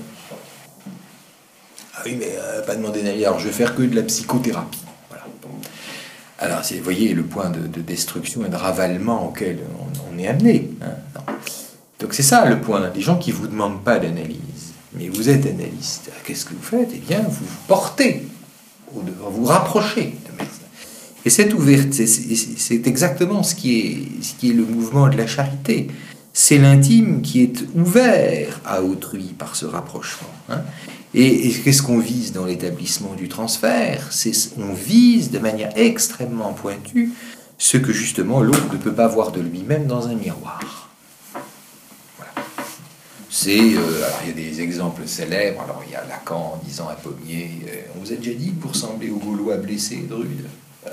Ah oui, mais pas demander d'analyse, alors je vais faire que de la psychothérapie. Voilà. Alors, vous voyez le point de destruction et de ravalement auquel on est amené. Hein. Donc c'est ça le point. Les gens qui ne vous demandent pas d'analyse, mais vous êtes analyste. Qu'est-ce que vous faites? Eh bien, vous vous portez, vous rapprochez de médecin. Et cette ouverture, c'est exactement ce qui est le mouvement de la charité. C'est l'intime qui est ouvert à autrui par ce rapprochement. Hein. Et qu'est-ce qu'on vise dans l'établissement du transfert? On vise de manière extrêmement pointue ce que justement l'autre ne peut pas voir de lui-même dans un miroir. Alors il y a des exemples célèbres. Alors il y a Lacan en disant à Pommier, on vous a déjà dit pour sembler aux Gaulois blessés de rude.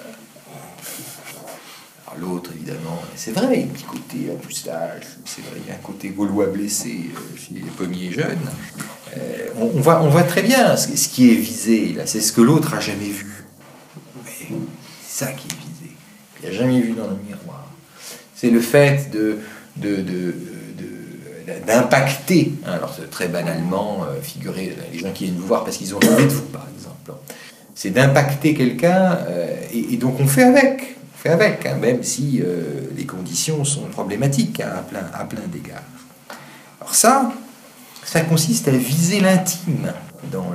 Alors l'autre évidemment, c'est vrai, il y a un petit côté à moustache, c'est vrai, il y a un côté Gaulois blessé chez Pommier jeune. On voit très bien ce qui est visé là, c'est ce que l'autre a jamais vu. Mais C'est ça qui est visé. Il n'y a jamais vu dans le miroir. C'est le fait d'impacter, hein, alors très banalement, figurez les gens qui viennent vous voir parce qu'ils ont rêvé de vous, par exemple. C'est d'impacter quelqu'un, et donc on fait avec, hein, même si les conditions sont problématiques, hein, à plein d'égards. Alors ça consiste à viser l'intime dans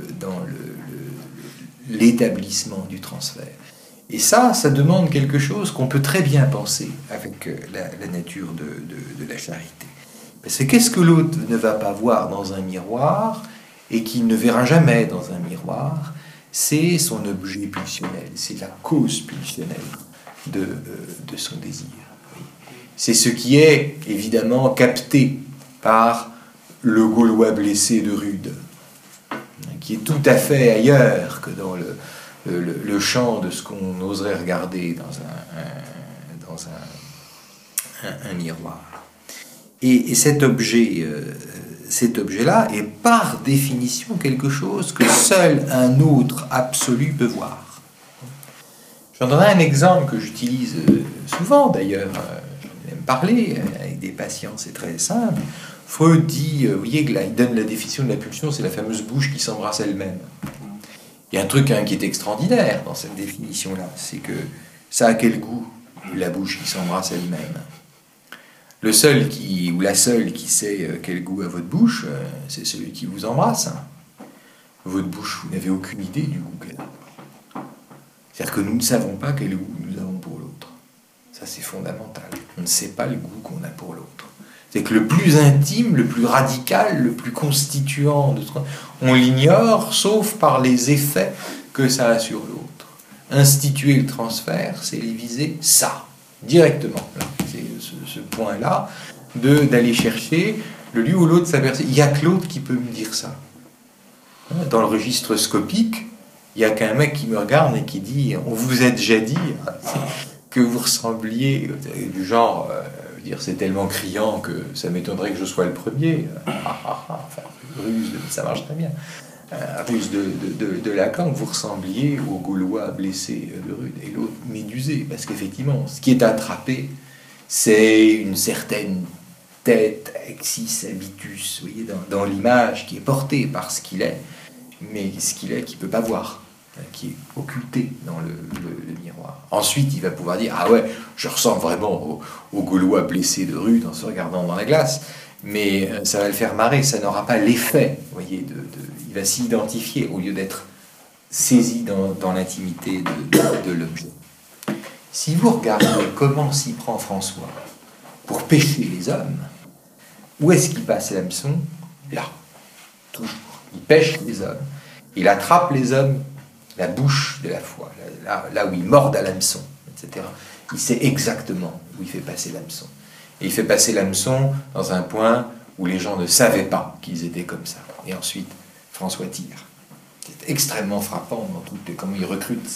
l'établissement du transfert. Et ça demande quelque chose qu'on peut très bien penser avec la nature de la charité. Parce que qu'est-ce que l'autre ne va pas voir dans un miroir et qu'il ne verra jamais dans un miroir? C'est son objet pulsionnel, c'est la cause pulsionnelle de son désir. C'est ce qui est évidemment capté par le Gaulois blessé de Rude, qui est tout à fait ailleurs que dans le champ de ce qu'on oserait regarder dans un miroir. Et cet objet-là est par définition quelque chose que seul un autre absolu peut voir. Je vous donnerai un exemple que j'utilise souvent d'ailleurs, j'en aime parler avec des patients, c'est très simple. Freud dit, vous voyez, là, il donne la définition de la pulsion, c'est la fameuse bouche qui s'embrasse elle-même. Il y a un truc qui est extraordinaire dans cette définition-là, c'est que ça a quel goût, la bouche qui s'embrasse elle-même? Le seul ou la seule qui sait quel goût a votre bouche, c'est celui qui vous embrasse. Votre bouche, vous n'avez aucune idée du goût qu'elle a. C'est-à-dire que nous ne savons pas quel goût nous avons pour l'autre. Ça, c'est fondamental. On ne sait pas le goût qu'on a pour l'autre. C'est que le plus intime, le plus radical, le plus constituant, on l'ignore, sauf par les effets que ça a sur l'autre. Instituer le transfert, c'est les viser ça, directement. Là. C'est ce point-là, d'aller chercher le lieu où l'autre s'aperçoit. Il n'y a que l'autre qui peut me dire ça. Dans le registre scopique, il n'y a qu'un mec qui me regarde et qui dit « On vous a déjà dit que vous ressembliez du genre... dire c'est tellement criant que ça m'étonnerait que je sois le premier. Enfin, ruse, ça marche très bien. Ruse de Lacan, vous ressembliez au Gaulois blessé de Rude et l'autre médusé. Parce qu'effectivement, ce qui est attrapé, c'est une certaine tête, exis habitus, vous voyez, dans l'image qui est portée par ce qu'il est, mais ce qu'il est qu'il ne peut pas voir, qui est occulté dans le miroir. Ensuite, il va pouvoir dire « Ah ouais, je ressemble vraiment au Gaulois blessé de Rude en se regardant dans la glace », mais ça va le faire marrer, ça n'aura pas l'effet, vous voyez, il va s'identifier au lieu d'être saisi dans l'intimité de l'objet. Si vous regardez comment s'y prend François pour pêcher les hommes, où est-ce qu'il passe l'hameçon? Là, toujours. Il pêche les hommes, il attrape les hommes, la bouche de la foi, là où il mord à l'hameçon, etc. Il sait exactement où il fait passer l'hameçon. Et il fait passer l'hameçon dans un point où les gens ne savaient pas qu'ils étaient comme ça. Et ensuite, François tire. C'est extrêmement frappant dans comment il recrute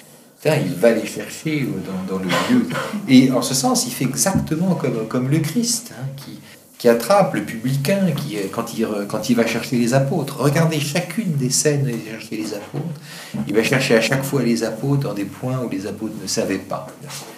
il va les chercher dans le lieu. Et en ce sens, il fait exactement comme le Christ, qui attrape le publicain quand il va chercher les apôtres. Regardez chacune des scènes où il va chercher les apôtres. Il va chercher à chaque fois les apôtres dans des points où les apôtres ne savaient pas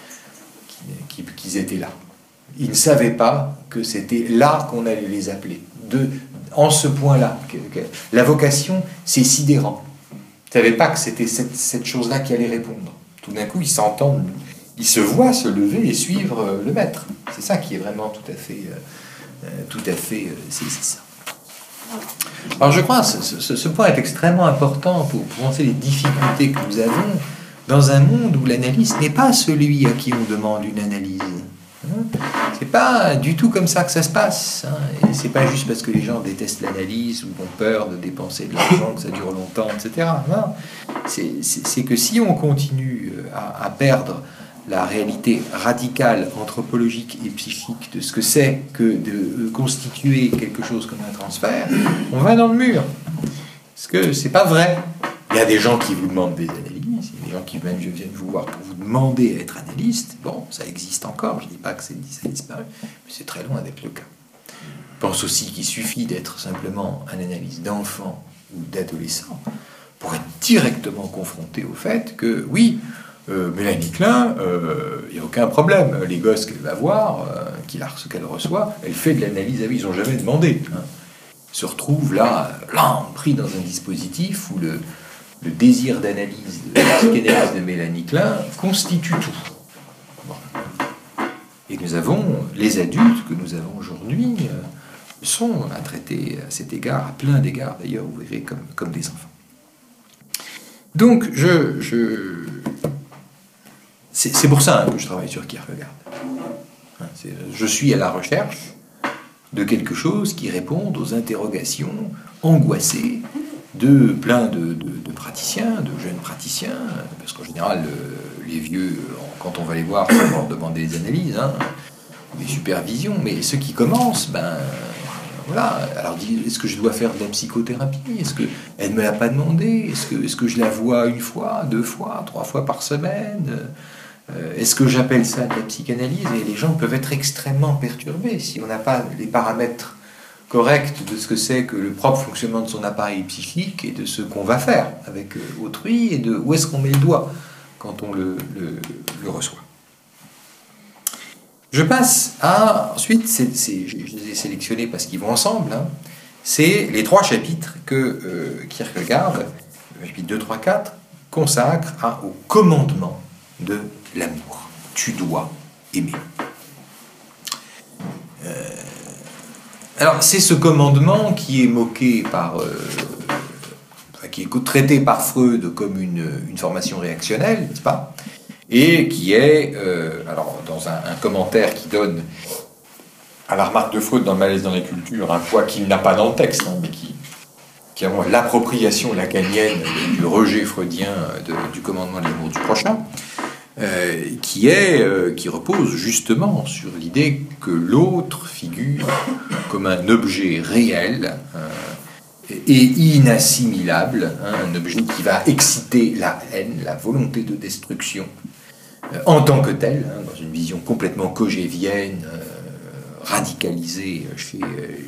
qu'ils étaient là. Ils ne savaient pas que c'était là qu'on allait les appeler. En ce point-là. La vocation, c'est sidérant. Ils ne savaient pas que c'était cette chose-là qui allait répondre. Tout d'un coup, ils s'entendent, ils se voient se lever et suivre le maître. C'est ça qui est vraiment tout à fait saisissant. Alors je crois que ce point est extrêmement important pour penser les difficultés que nous avons dans un monde où l'analyste n'est pas celui à qui on demande une analyse. C'est pas du tout comme ça que ça se passe. Et c'est pas juste parce que les gens détestent l'analyse ou ont peur de dépenser de l'argent, que ça dure longtemps, etc. Non, c'est que si on continue à perdre la réalité radicale, anthropologique et psychique de ce que c'est que de constituer quelque chose comme un transfert, on va dans le mur. Parce que c'est pas vrai. Il y a des gens qui vous demandent des analyses, il y a des gens qui même viennent vous voir pour vous demander à être analyste. Bon, ça existe encore, je ne dis pas que ça a disparu, mais c'est très loin d'être le cas. Je pense aussi qu'il suffit d'être simplement un analyste d'enfant ou d'adolescent pour être directement confronté au fait que, oui, Mélanie Klein, il n'y a aucun problème. Les gosses qu'elle va voir, ce qu'elle reçoit, elle fait de l'analyse à vie. Ils n'ont jamais demandé. Se retrouve là, pris dans un dispositif où le désir d'analyse, de la psychanalyse de Mélanie Klein constitue tout. Bon. Et nous avons, les adultes que nous avons aujourd'hui, sont à traiter à cet égard, à plein d'égards d'ailleurs, vous verrez, comme des enfants. Donc, c'est pour ça que je travaille sur Kierkegaard. Je suis à la recherche de quelque chose qui réponde aux interrogations angoissées de plein de praticiens, de jeunes praticiens, parce qu'en général, les vieux, quand on va les voir, on va leur demander des analyses, des supervisions, mais ceux qui commencent, voilà, alors est-ce que je dois faire de la psychothérapie? Est-ce qu'elle ne me l'a pas demandé? Est-ce que je la vois 1 fois, 2 fois, 3 fois par semaine? Est-ce que j'appelle ça de la psychanalyse? Et les gens peuvent être extrêmement perturbés si on n'a pas les paramètres corrects de ce que c'est que le propre fonctionnement de son appareil psychique et de ce qu'on va faire avec autrui et de où est-ce qu'on met le doigt quand on le reçoit. Je passe à... Ensuite, je les ai sélectionnés parce qu'ils vont ensemble. C'est les 3 chapitres que Kierkegaard, chapitre 2, 3, 4, consacre au commandement de l'amour. Tu dois aimer. Alors, c'est ce commandement qui est moqué qui est traité par Freud comme une formation réactionnelle, n'est-ce pas? Et qui est, alors dans un commentaire qui donne à la remarque de Freud dans le malaise dans la culture un poids qu'il n'a pas dans le texte, mais qui est l'appropriation lacanienne du rejet freudien du commandement de l'amour du prochain, qui repose justement sur l'idée que l'autre figure comme un objet réel et inassimilable, un objet qui va exciter la haine, la volonté de destruction, en tant que tel, dans une vision complètement cogévienne, radicalisée chez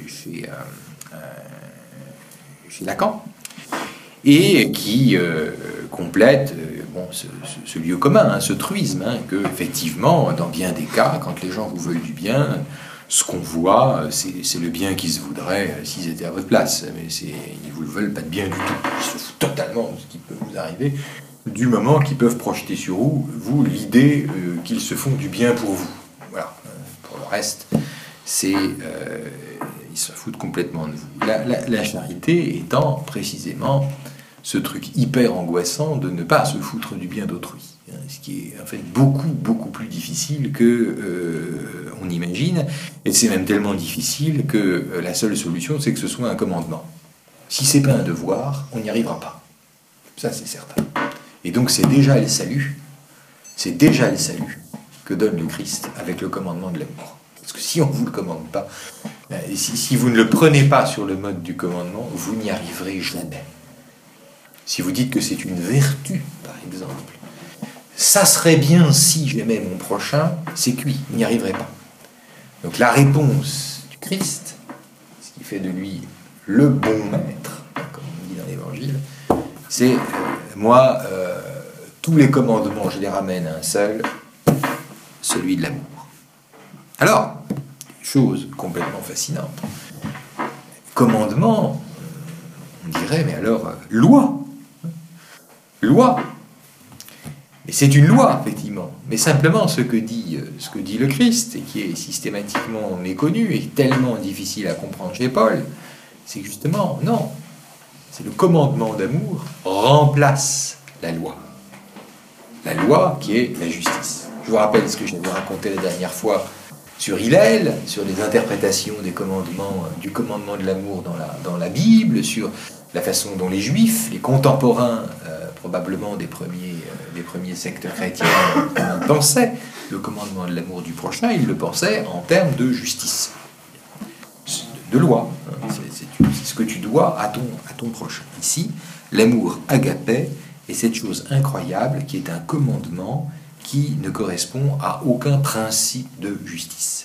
Lacan, et qui complète ce lieu commun, ce truisme, que effectivement, dans bien des cas, quand les gens vous veulent du bien, ce qu'on voit, c'est le bien qu'ils se voudraient s'ils étaient à votre place, mais ils vous le veulent pas de bien du tout. Ils se foutent totalement de ce qui peut vous arriver, du moment qu'ils peuvent projeter sur vous l'idée qu'ils se font du bien pour vous. Voilà. Pour le reste, ils se foutent complètement de vous. La charité étant précisément ce truc hyper angoissant de ne pas se foutre du bien d'autrui. Ce qui est en fait beaucoup plus difficile que on imagine. Et c'est même tellement difficile que la seule solution, c'est que ce soit un commandement. Si c'est pas un devoir, on n'y arrivera pas. Ça, c'est certain. Et donc c'est déjà le salut que donne le Christ avec le commandement de l'amour. Parce que si on ne vous le commande pas, si vous ne le prenez pas sur le mode du commandement, vous n'y arriverez jamais. Si vous dites que c'est une vertu, par exemple, ça serait bien si j'aimais mon prochain, c'est cuit, vous n'y arriverez pas. Donc la réponse du Christ, ce qui fait de lui le bon maître, comme on dit dans l'Évangile, c'est tous les commandements, je les ramène à un seul, celui de l'amour. Alors, chose complètement fascinante, commandement, on dirait, mais alors, loi. Et c'est une loi, effectivement. Mais simplement, ce que dit le Christ, et qui est systématiquement méconnu et tellement difficile à comprendre chez Paul, c'est justement, non, c'est le commandement d'amour remplace la loi. La loi qui est la justice. Je vous rappelle ce que j'avais raconté la dernière fois sur Hillel, sur les interprétations du commandement de l'amour dans la Bible, sur la façon dont les Juifs, les contemporains probablement des premiers sectes chrétiens pensaient le commandement de l'amour du prochain, ils le pensaient en termes de justice, de loi. C'est ce que tu dois à ton prochain. Ici, l'amour agapé est cette chose incroyable qui est un commandement qui ne correspond à aucun principe de justice.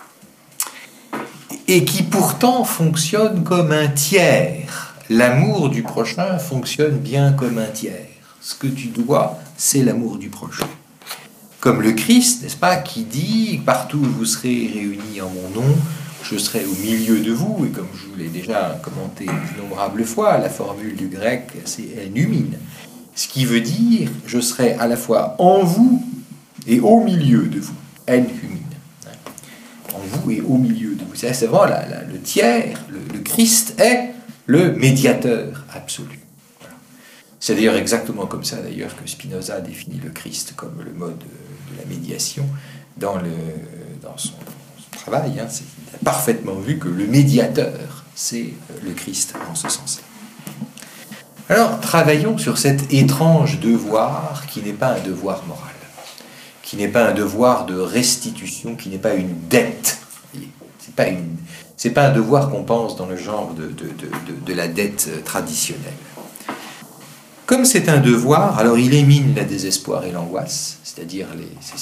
Et qui pourtant fonctionne comme un tiers. L'amour du prochain fonctionne bien comme un tiers. Ce que tu dois, c'est l'amour du prochain. Comme le Christ, n'est-ce pas, qui dit « Partout où vous serez réunis en mon nom, je serai au milieu de vous », et comme je vous l'ai déjà commenté d'innombrables fois, la formule du grec, c'est « enumine », ce qui veut dire « je serai à la fois en vous et au milieu de vous », enumine. En vous et au milieu de vous. C'est vraiment le tiers, le Christ est le médiateur absolu. Voilà. C'est d'ailleurs exactement comme ça d'ailleurs que Spinoza définit le Christ comme le mode de la médiation dans son travail. Hein. Il a parfaitement vu que le médiateur, c'est le Christ en ce sens-là. Alors, travaillons sur cet étrange devoir qui n'est pas un devoir moral, qui n'est pas un devoir de restitution, qui n'est pas une dette. C'est pas un devoir qu'on pense dans le genre de la dette traditionnelle. Comme c'est un devoir, alors il émine le désespoir et l'angoisse, c'est-à-dire c'est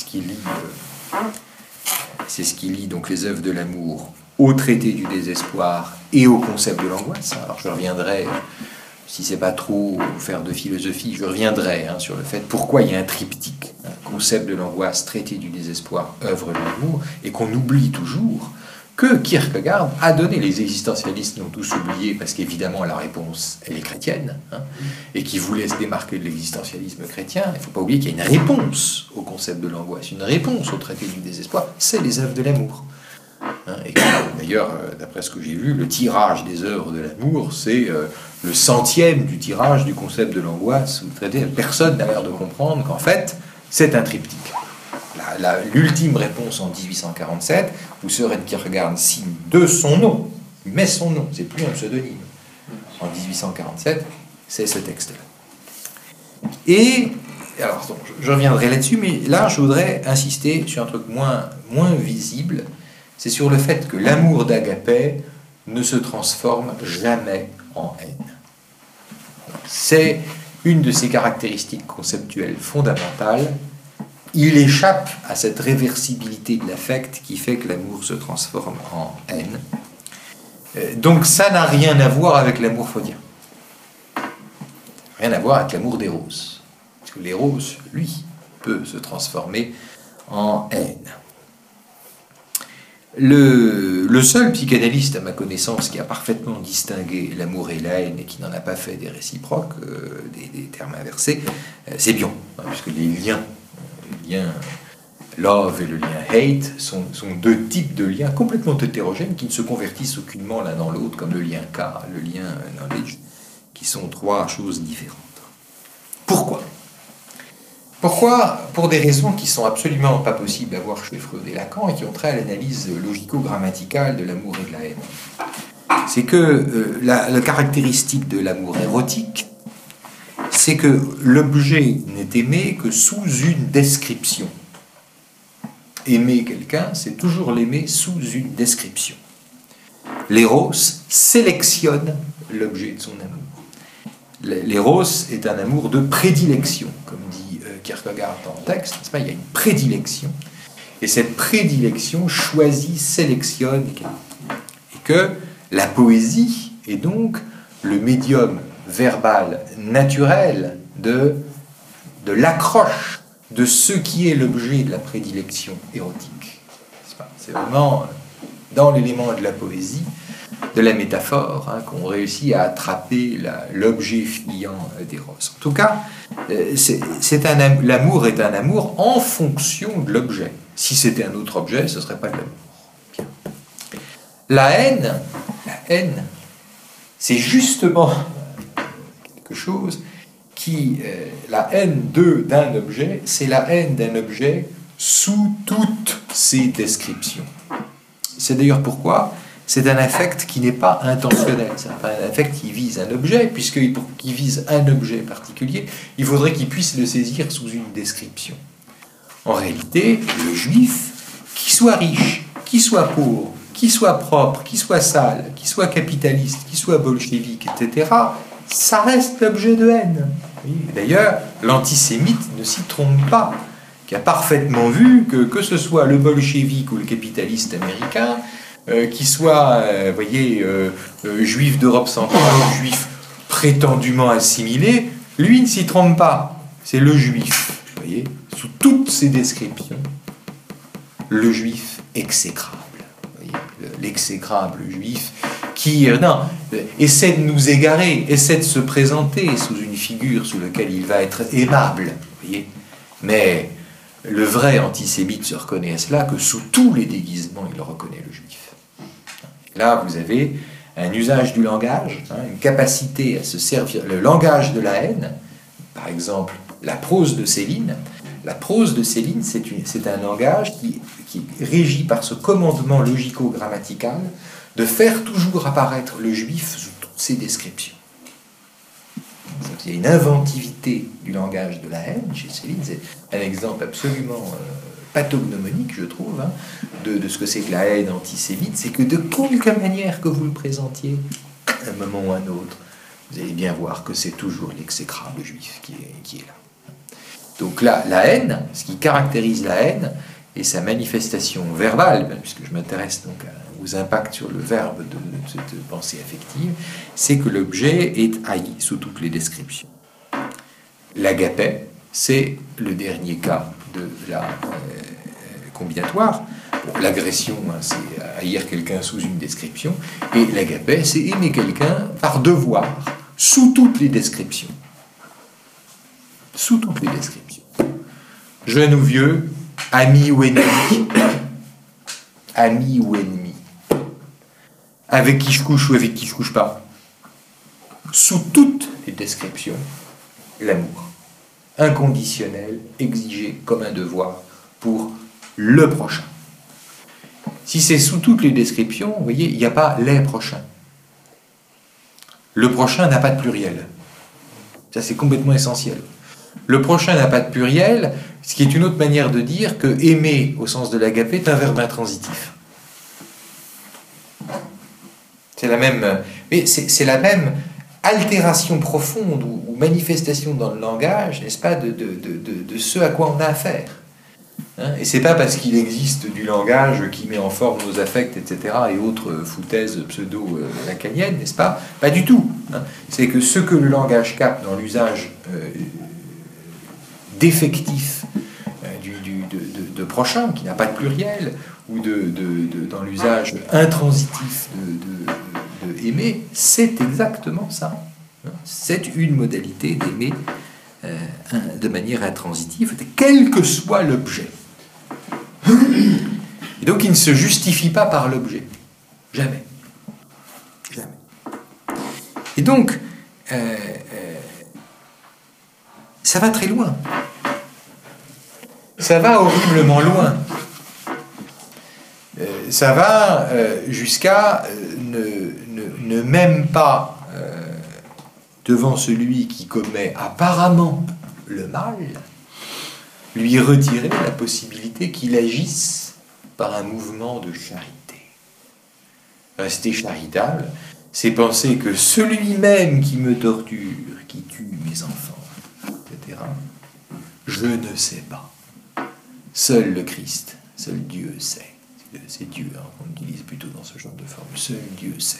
ce qui lie donc les œuvres de l'amour au traité du désespoir et au concept de l'angoisse. Alors je reviendrai, si c'est pas trop faire de philosophie, je reviendrai sur le fait pourquoi il y a un triptyque, concept de l'angoisse, traité du désespoir, œuvre de l'amour, et qu'on oublie toujours que Kierkegaard a donné. Les existentialistes l'ont tous oublié parce qu'évidemment la réponse elle est chrétienne, et qui voulait se démarquer de l'existentialisme chrétien. Il ne faut pas oublier qu'il y a une réponse au concept de l'angoisse, une réponse au traité du désespoir, c'est les œuvres de l'amour. Et d'ailleurs, d'après ce que j'ai vu, le tirage des œuvres de l'amour, c'est le 100e du tirage du concept de l'angoisse. Personne n'a l'air de comprendre qu'en fait, c'est un triptyque. L'ultime réponse en 1847, où Søren Kierkegaard signe de son nom, il met son nom, c'est plus un pseudonyme. En 1847, c'est ce texte-là. Et, alors, donc, je reviendrai là-dessus, mais là, je voudrais insister sur un truc moins visible, c'est sur le fait que l'amour d'Agapé ne se transforme jamais en haine. C'est une de ses caractéristiques conceptuelles fondamentales. Il échappe à cette réversibilité de l'affect qui fait que l'amour se transforme en haine. Donc ça n'a rien à voir avec l'amour freudien. Rien à voir avec l'amour d'Eros. Parce que l'Eros, lui, peut se transformer en haine. Le seul psychanalyste, à ma connaissance, qui a parfaitement distingué l'amour et la haine et qui n'en a pas fait des réciproques, des termes inversés, c'est Bion. Puisque les liens love et le lien hate sont deux types de liens complètement hétérogènes qui ne se convertissent aucunement l'un dans l'autre, comme le lien K, le lien knowledge, qui sont trois choses différentes. Pourquoi ? Pour des raisons qui sont absolument pas possibles à voir chez Freud et Lacan et qui ont trait à l'analyse logico-grammaticale de l'amour et de la haine. C'est que la caractéristique de l'amour érotique, c'est que l'objet n'est aimé que sous une description. Aimer quelqu'un, c'est toujours l'aimer sous une description. L'éros sélectionne l'objet de son amour. L'éros est un amour de prédilection, comme dit Kierkegaard en texte, n'est-ce pas ? Il y a une prédilection, et cette prédilection choisit, sélectionne, et que la poésie est donc le médium verbal naturel de l'accroche de ce qui est l'objet de la prédilection érotique. C'est vraiment dans l'élément de la poésie, de la métaphore, qu'on réussit à attraper l'objet filiant d'Eros. En tout cas, l'amour est un amour en fonction de l'objet. Si c'était un autre objet, ce ne serait pas de l'amour. Bien. La haine, c'est justement quelque chose qui, la haine d'un objet, c'est la haine d'un objet sous toutes ses descriptions. C'est d'ailleurs pourquoi c'est un affect qui n'est pas intentionnel. C'est un affect qui vise un objet, puisque pour qu'il vise un objet particulier, il faudrait qu'il puisse le saisir sous une description. En réalité, le juif, qu'il soit riche, qu'il soit pauvre, qu'il soit propre, qu'il soit sale, qu'il soit capitaliste, qu'il soit bolchevique, etc., ça reste l'objet de haine. Oui, d'ailleurs, l'antisémite ne s'y trompe pas, qui a parfaitement vu que ce soit le bolchevique ou le capitaliste américain, qui soit, juif d'Europe centrale, juif prétendument assimilé, lui ne s'y trompe pas. C'est le juif. voyez, sous toutes ces descriptions, le juif exécrable. Vous voyez, l'exécrable juif qui essaie de nous égarer, essaie de se présenter sous une figure sous laquelle il va être aimable. Vous voyez, mais le vrai antisémite se reconnaît à cela que sous tous les déguisements, il reconnaît le juif. Là, vous avez un usage du langage, une capacité à se servir, le langage de la haine, par exemple la prose de Céline. La prose de Céline, c'est un langage qui est régi par ce commandement logico-grammatical de faire toujours apparaître le juif sous toutes ses descriptions. Donc, il y a une inventivité du langage de la haine chez Céline. C'est un exemple absolument pathognomonique, je trouve, de ce que c'est que la haine antisémite. C'est que de quelque manière que vous le présentiez, à un moment ou à un autre, vous allez bien voir que c'est toujours l'exécrable juif qui est là. Donc là, la haine, ce qui caractérise la haine, et sa manifestation verbale, puisque je m'intéresse donc aux impacts sur le verbe de cette pensée affective, c'est que l'objet est haï sous toutes les descriptions. L'agapé, c'est le dernier cas de la combinatoire. Bon, l'agression, c'est haïr quelqu'un sous une description, et l'agapé, c'est aimer quelqu'un par devoir, sous toutes les descriptions. Sous toutes les descriptions. Jeune ou vieux, ami ou ennemi, ami ou ennemi, avec qui je couche ou avec qui je couche pas, sous toutes les descriptions, l'amour inconditionnel, exigé comme un devoir pour le prochain. Si c'est sous toutes les descriptions, vous voyez, il n'y a pas les prochains. Le prochain n'a pas de pluriel. Ça, c'est complètement essentiel. Le prochain n'a pas de pluriel, ce qui est une autre manière de dire que aimer, au sens de l'agapé, est un verbe intransitif. C'est la même altération profonde ou manifestation dans le langage, n'est-ce pas, de ce à quoi on a affaire. Et c'est pas parce qu'il existe du langage qui met en forme nos affects, etc., et autres foutaises pseudo-lacaniennes, n'est-ce pas? Pas du tout. C'est que ce que le langage capte dans l'usage d'effectif de prochain, qui n'a pas de pluriel, ou dans l'usage intransitif de aimer, c'est exactement ça. C'est une modalité d'aimer de manière intransitive, quel que soit l'objet. Et donc il ne se justifie pas par l'objet. Jamais. Jamais. Et donc, ça va très loin. Ça va horriblement loin. Ça va jusqu'à ne même pas, devant celui qui commet apparemment le mal, lui retirer la possibilité qu'il agisse par un mouvement de charité. Rester charitable, c'est penser que celui-même qui me torture, qui tue mes enfants, etc., je ne sais pas. Seul le Christ, seul Dieu sait. C'est Dieu qu'on utilise plutôt dans ce genre de forme. Seul Dieu sait.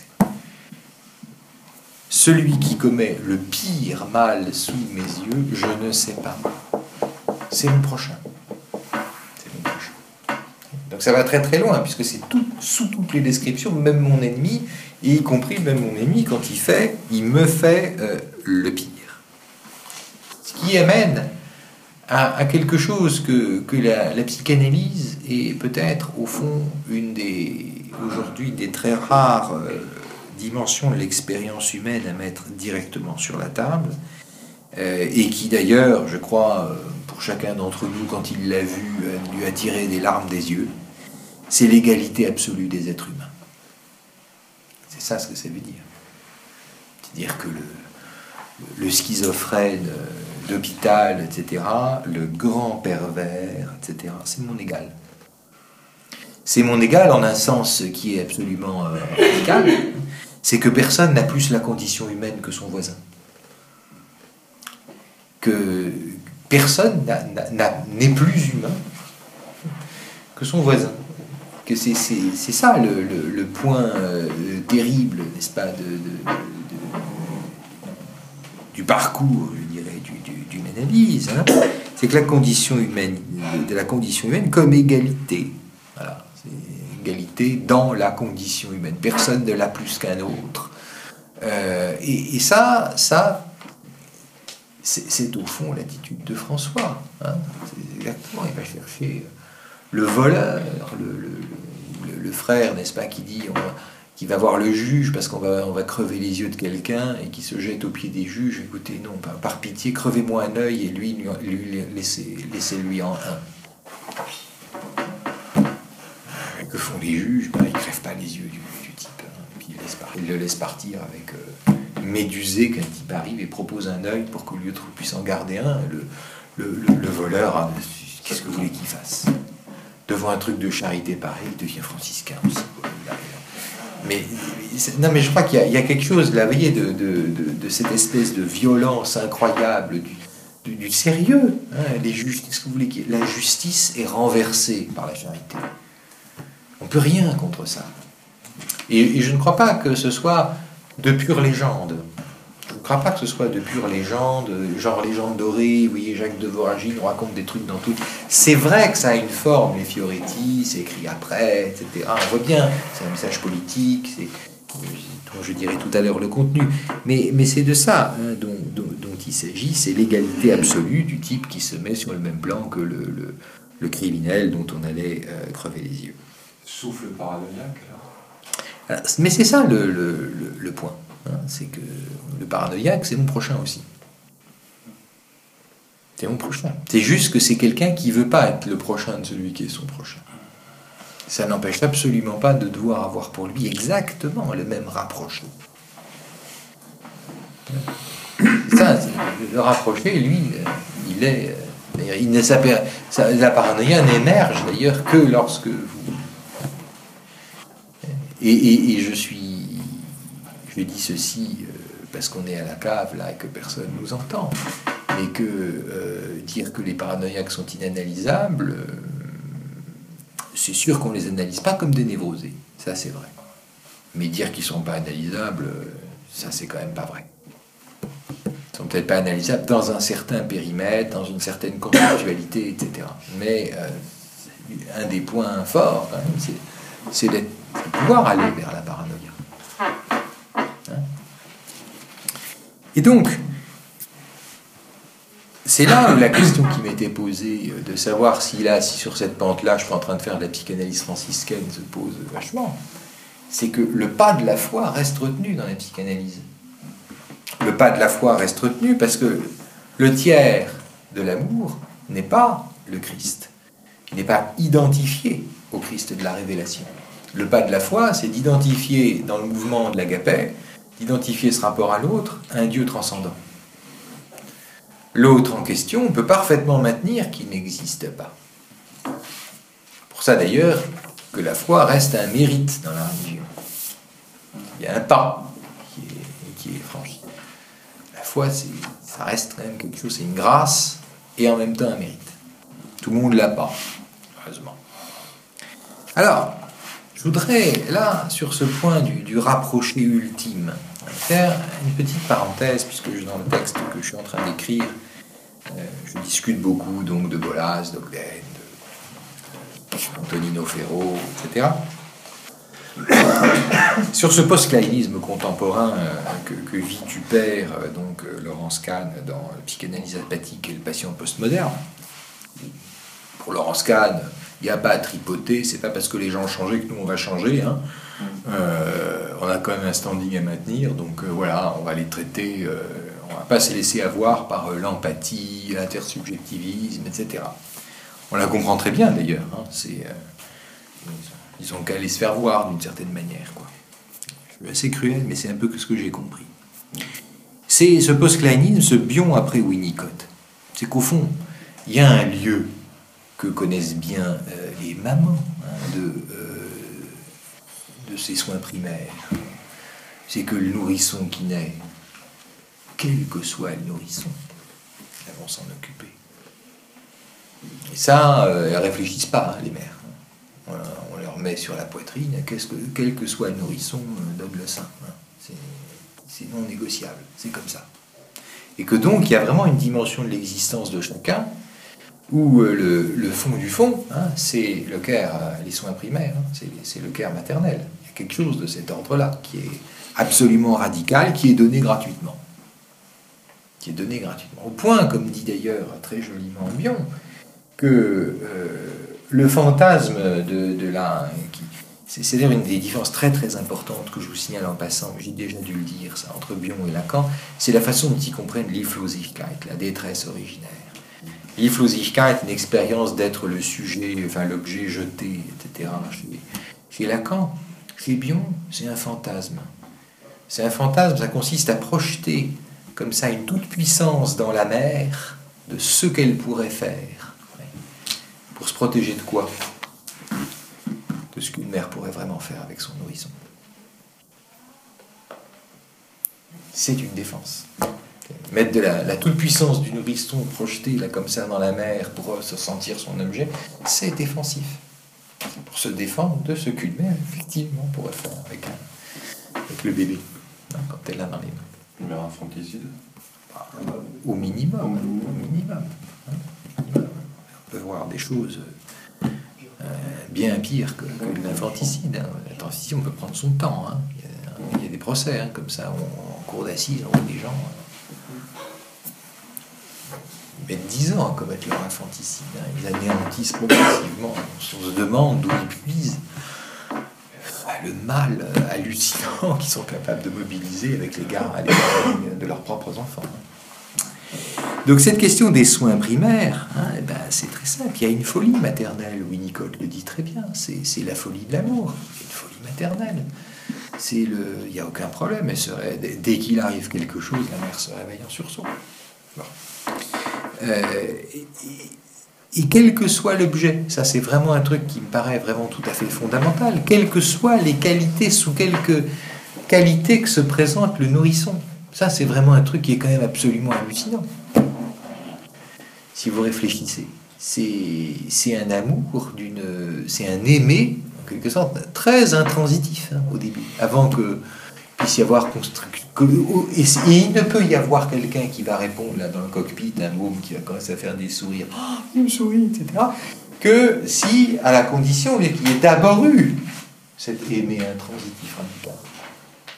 Celui qui commet le pire mal sous mes yeux, je ne sais pas. C'est mon prochain. C'est mon prochain. Donc ça va très très loin, puisque c'est tout, sous toutes les descriptions, même mon ennemi, et y compris même mon ennemi, quand il me fait le pire. Ce qui amène à quelque chose que la psychanalyse est peut-être, au fond, aujourd'hui, des très rares dimensions de l'expérience humaine à mettre directement sur la table, et qui d'ailleurs, je crois, pour chacun d'entre nous, quand il l'a vu, lui a tiré des larmes des yeux, c'est l'égalité absolue des êtres humains. C'est ça ce que ça veut dire. C'est-à-dire que le schizophrène d'hôpital, etc., le grand pervers, etc., c'est mon égal. C'est mon égal en un sens qui est absolument radical, c'est que personne n'a plus la condition humaine que son voisin. Que personne n'est plus humain que son voisin. Que c'est ça le point terrible, n'est-ce pas, du parcours, je dirais, d'une analyse. c'est que la condition humaine, de la condition humaine comme égalité. Voilà, c'est égalité dans la condition humaine. Personne ne l'a plus qu'un autre. Et ça c'est au fond l'attitude de François. Hein. C'est exactement, il va chercher le voleur, le frère, n'est-ce pas, qui dit qui va voir le juge parce qu'on va crever les yeux de quelqu'un et qui se jette aux pieds des juges. Écoutez, non, par pitié, crevez-moi un œil et lui laissez-lui en un. Que font les juges? Ils ne crèvent pas les yeux du type. Hein. Puis ils le laissent partir avec médusé qu'un type arrive et propose un œil pour qu'au lieu de puisse en garder un. Le voleur, qu'est-ce que vous voulez qu'il fasse? Devant un truc de charité pareil, il devient franciscain aussi. Mais je crois qu'il y a quelque chose, là, vous voyez, de cette espèce de violence incroyable, du sérieux. Hein, les juges, qu'est-ce que vous voulez qu'il y ait? La justice est renversée par la charité. On ne peut rien contre ça. Et je ne crois pas que ce soit de pure légende. Je ne crois pas que ce soit de pure légende, genre légende dorée, vous voyez, Jacques de Voragine nous raconte des trucs dans tout. C'est vrai que ça a une forme, les Fioretti, c'est écrit après, etc. On voit bien, c'est un message politique, c'est, dont je dirai tout à l'heure le contenu. Mais c'est de ça hein, dont il s'agit, c'est l'égalité absolue du type qui se met sur le même plan que le criminel dont on allait crever les yeux. Souffle paranoïaque. Alors, mais c'est ça le point. Hein, c'est que le paranoïaque, c'est mon prochain aussi. C'est mon prochain. C'est juste que c'est quelqu'un qui ne veut pas être le prochain de celui qui est son prochain. Ça n'empêche absolument pas de devoir avoir pour lui exactement le même rapproché. Ça, le rapproché, lui, il est... il ne s'appelle, la paranoïa n'émerge d'ailleurs que lorsque vous... Et je dis ceci parce qu'on est à la cave là et que personne ne nous entend, mais que dire que les paranoïaques sont inanalysables, c'est sûr qu'on ne les analyse pas comme des névrosés, ça c'est vrai. Mais dire qu'ils ne sont pas analysables, ça c'est quand même pas vrai. Ils ne sont peut-être pas analysables dans un certain périmètre, dans une certaine conceptualité, etc. Mais un des points forts, quand même, c'est de pouvoir aller vers la paranoïa. Hein? Et donc, c'est là où la question qui m'était posée de savoir si sur cette pente-là, je suis en train de faire de la psychanalyse franciscaine, se pose vachement. C'est que le pas de la foi reste retenu dans la psychanalyse. Le pas de la foi reste retenu parce que le tiers de l'amour n'est pas le Christ. Il n'est pas identifié au Christ de la révélation. Le pas de la foi, c'est d'identifier dans le mouvement de l'agapé, d'identifier ce rapport à l'autre, un Dieu transcendant. L'autre en question, on peut parfaitement maintenir qu'il n'existe pas. Pour ça d'ailleurs que la foi reste un mérite dans la religion. Il y a un pas qui est franchi. La foi, ça reste quand même quelque chose, c'est une grâce et en même temps un mérite. Tout le monde ne l'a pas, heureusement. Alors, je voudrais, là, sur ce point du rapproché ultime, faire une petite parenthèse, puisque dans le texte que je suis en train d'écrire, je discute beaucoup donc de Bolas, d'Ogden, d'Antonino Ferro, etc. Sur ce post-claïnisme contemporain que vitupère donc Laurence Kahn dans Psychanalyse apathique et le patient postmoderne. Pour Laurence Kahn, il n'y a pas à tripoter, c'est pas parce que les gens ont changé que nous on va changer. Hein. On a quand même un standing à maintenir, donc voilà, on va les traiter, on va pas se laisser avoir par l'empathie, l'intersubjectivisme, etc. On la comprend très bien d'ailleurs, hein. Ils ont qu'à aller se faire voir d'une certaine manière, quoi. Je suis assez cruel, mais c'est un peu ce que j'ai compris. C'est ce post-clanisme, ce bion après Winnicott. C'est qu'au fond, il y a un lieu que connaissent bien les mamans hein, de ces soins primaires. C'est que le nourrisson qui naît, quel que soit le nourrisson, elles vont s'en occuper. Et ça, elles ne réfléchissent pas, hein, les mères. On leur met sur la poitrine, quel que soit le nourrisson, donne le sein. Hein. C'est non négociable, c'est comme ça. Et que donc, il y a vraiment une dimension de l'existence de chacun où le fond du fond, hein, c'est le care, les soins primaires, hein, c'est le care maternel. Il y a quelque chose de cet ordre-là qui est absolument radical, qui est donné gratuitement. Qui est donné gratuitement. Au point, comme dit d'ailleurs très joliment Bion, que le fantasme de la... C'est d'ailleurs une des différences très très importantes que je vous signale en passant, j'ai déjà dû le dire, ça, entre Bion et Lacan, c'est la façon dont ils comprennent l'Hilflosigkeit, la détresse originaire. L'Hilflosigkeit, une expérience d'être le sujet, enfin l'objet jeté, etc. Chez Lacan, chez Bion, c'est un fantasme. C'est un fantasme, ça consiste à projeter comme ça une toute-puissance dans la mère de ce qu'elle pourrait faire. Pour se protéger de quoi ? De ce qu'une mère pourrait vraiment faire avec son nourrisson. C'est une défense. Mettre de la toute-puissance du nourrisson projeté là, comme ça dans la mère pour se sentir son objet, c'est défensif. C'est pour se défendre de ce qu'une mère, effectivement, pourrait faire avec le bébé, hein, quand elle l'a dans les mains. Une mère infanticide. Au minimum. Au minimum. On peut voir des choses bien pires que l'infanticide. Hein. L'infanticide, on peut prendre son temps. Hein. Il y a des procès, hein, comme ça, en cour d'assises, on voit des gens ils mettent 10 ans à commettre leur infanticide. Hein. Ils anéantissent progressivement. On se demande d'où ils puisent le mal hallucinant qu'ils sont capables de mobiliser avec l'égard de leurs propres enfants. Donc cette question des soins primaires, hein, eh ben, c'est très simple. Il y a une folie maternelle, Winnicott le dit très bien, c'est la folie de l'amour, c'est une folie maternelle. Il n'y a aucun problème, dès qu'il arrive quelque chose, la mère se réveille en sursaut. Bon. Et quel que soit l'objet, ça c'est vraiment un truc qui me paraît vraiment tout à fait fondamental, quelles que soient les qualités, sous quelques qualités que se présente le nourrisson, ça c'est vraiment un truc qui est quand même absolument hallucinant. Si vous réfléchissez, c'est un amour, c'est un aimer, en quelque sorte, très intransitif hein, au début, avant que puisse y avoir et il ne peut y avoir quelqu'un qui va répondre là dans le cockpit, un môme qui va commencer à faire des sourires, oh, il me sourit, etc., que si, à la condition qu'il y ait d'abord eu cet aimé intransitif radical. D'accord ?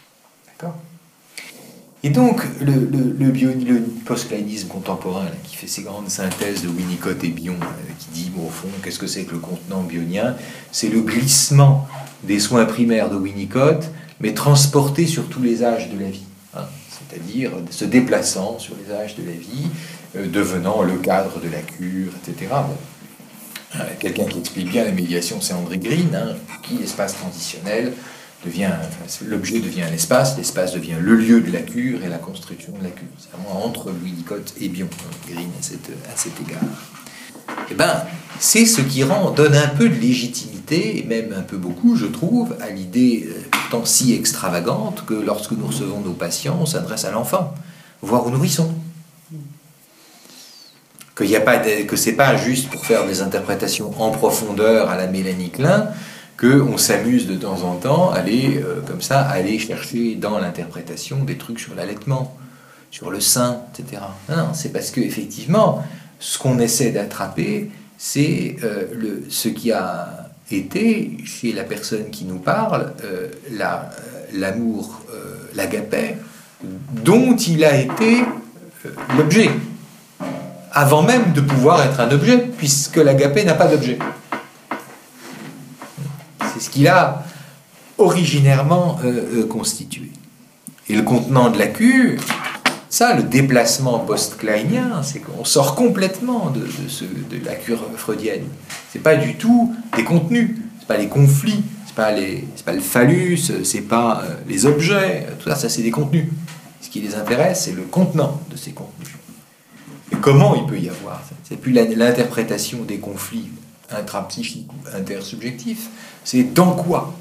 Et donc, le post-kleinisme contemporain, là, qui fait ces grandes synthèses de Winnicott et Bion, qui dit, bon, au fond, qu'est-ce que c'est que le contenant bionien ? C'est le glissement des soins primaires de Winnicott, mais transporté sur tous les âges de la vie. Hein, c'est-à-dire se déplaçant sur les âges de la vie, devenant le cadre de la cure, etc. Bon. Quelqu'un qui explique bien la médiation, c'est André Green, hein, qui, espace transitionnel, l'objet devient un espace, l'espace devient le lieu de la cure et la construction de la cure. C'est vraiment entre Winnicott et Bion, Green à cet égard. Eh ben, c'est ce qui donne un peu de légitimité, et même un peu beaucoup, je trouve, à l'idée pourtant si extravagante que lorsque nous recevons nos patients, on s'adresse à l'enfant, voire au nourrisson. Que c'est pas juste pour faire des interprétations en profondeur à la Mélanie Klein, qu'on s'amuse de temps en temps aller chercher dans l'interprétation des trucs sur l'allaitement, sur le sein, etc. Non, c'est parce que effectivement, ce qu'on essaie d'attraper, c'est ce qui a été, chez la personne qui nous parle, l'amour, l'agapé, dont il a été l'objet, avant même de pouvoir être un objet, puisque l'agapé n'a pas d'objet. C'est ce qu'il a originairement constitué. Et le contenant de la cure, ça, le déplacement post-kleinien, c'est qu'on sort complètement de la cure freudienne. C'est pas du tout des contenus, c'est pas les conflits, c'est pas le phallus, c'est pas les objets, tout ça c'est des contenus. Ce qui les intéresse, c'est le contenant de ces contenus. Et comment il peut y avoir ça ? C'est plus l'interprétation des conflits intrapsychiques ou intersubjectifs, c'est dans quoi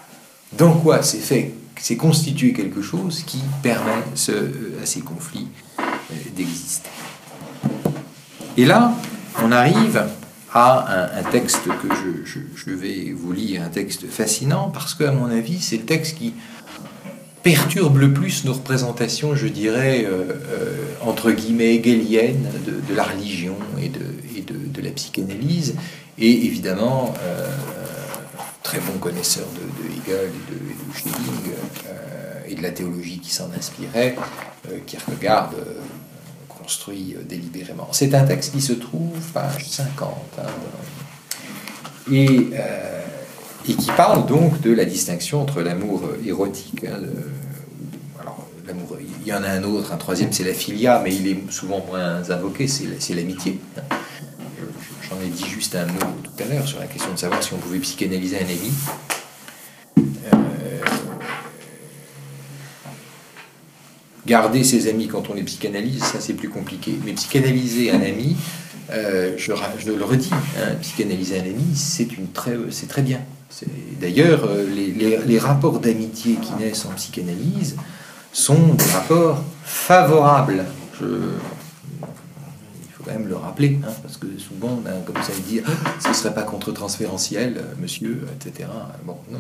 c'est constituer quelque chose qui permet à ces conflits d'exister. Et là, on arrive à un texte que je vais vous lire, un texte fascinant, parce qu'à mon avis, c'est le texte qui perturbe le plus nos représentations, je dirais, entre guillemets, hegeliennes de la religion et de la psychanalyse, et évidemment très bon connaisseur de Hegel et de Schelling, et de la théologie qui s'en inspirait, Kierkegaard construit délibérément. C'est un texte qui se trouve page 50, et qui parle donc de la distinction entre l'amour érotique. Alors, l'amour, il y en a un autre, un troisième, c'est la philia, mais il est souvent moins invoqué, c'est l'amitié. J'en ai dit juste un mot tout à l'heure sur la question de savoir si on pouvait psychanalyser un ami. Garder ses amis quand on les psychanalyse, ça c'est plus compliqué. Mais psychanalyser un ami, je le redis, psychanalyser un ami, c'est très bien. D'ailleurs, les rapports d'amitié qui naissent en psychanalyse sont des rapports favorables. Il faut quand même le rappeler, parce que souvent on a comme ça dit ce ne serait pas contre-transférentiel, monsieur, etc. Bon, non.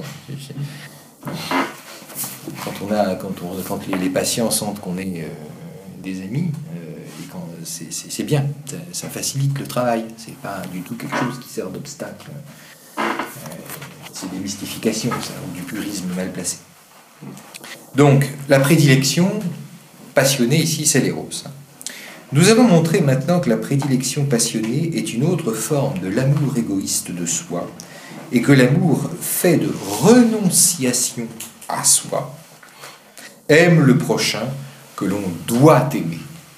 Quand les patients sentent qu'on est des amis, c'est bien, ça facilite le travail. C'est pas du tout quelque chose qui sert d'obstacle. C'est des mystifications, ça, ou du purisme mal placé. Donc, la prédilection passionnée ici, c'est l'éros. Nous avons montré maintenant que la prédilection passionnée est une autre forme de l'amour égoïste de soi, et que l'amour fait de renonciation à soi aime le prochain que l'on doit aimer.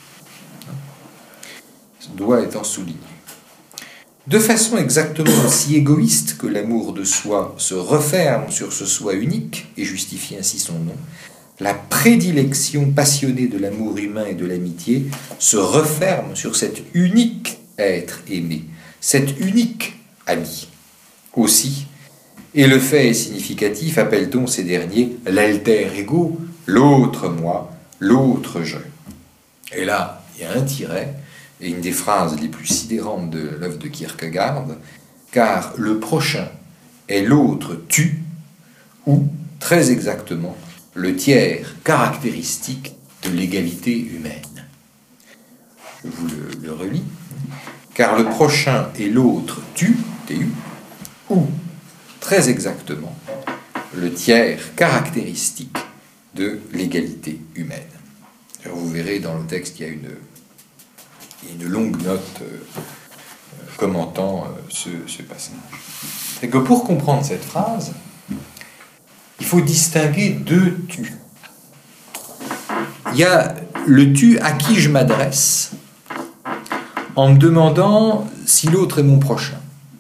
Ce doit étant souligné. De façon exactement aussi égoïste que l'amour de soi se referme sur ce soi unique et justifie ainsi son nom, la prédilection passionnée de l'amour humain et de l'amitié se referme sur cet unique être aimé, cet unique ami. Aussi, et le fait est significatif, appelle-t-on ces derniers l'alter ego, l'autre moi, l'autre je. Et là, il y a un tiret, et une des phrases les plus sidérantes de l'œuvre de Kierkegaard, car le prochain est l'autre tu, ou, très exactement, le tiers caractéristique de l'égalité humaine. Je vous le relis. Car le prochain est l'autre tu, tu, ou, très exactement, le tiers caractéristique de l'égalité humaine. Alors vous verrez dans le texte qu'il y a une longue note commentant ce passage. C'est que pour comprendre cette phrase, il faut distinguer deux tu. Il y a le tu à qui je m'adresse en me demandant si l'autre est mon prochain.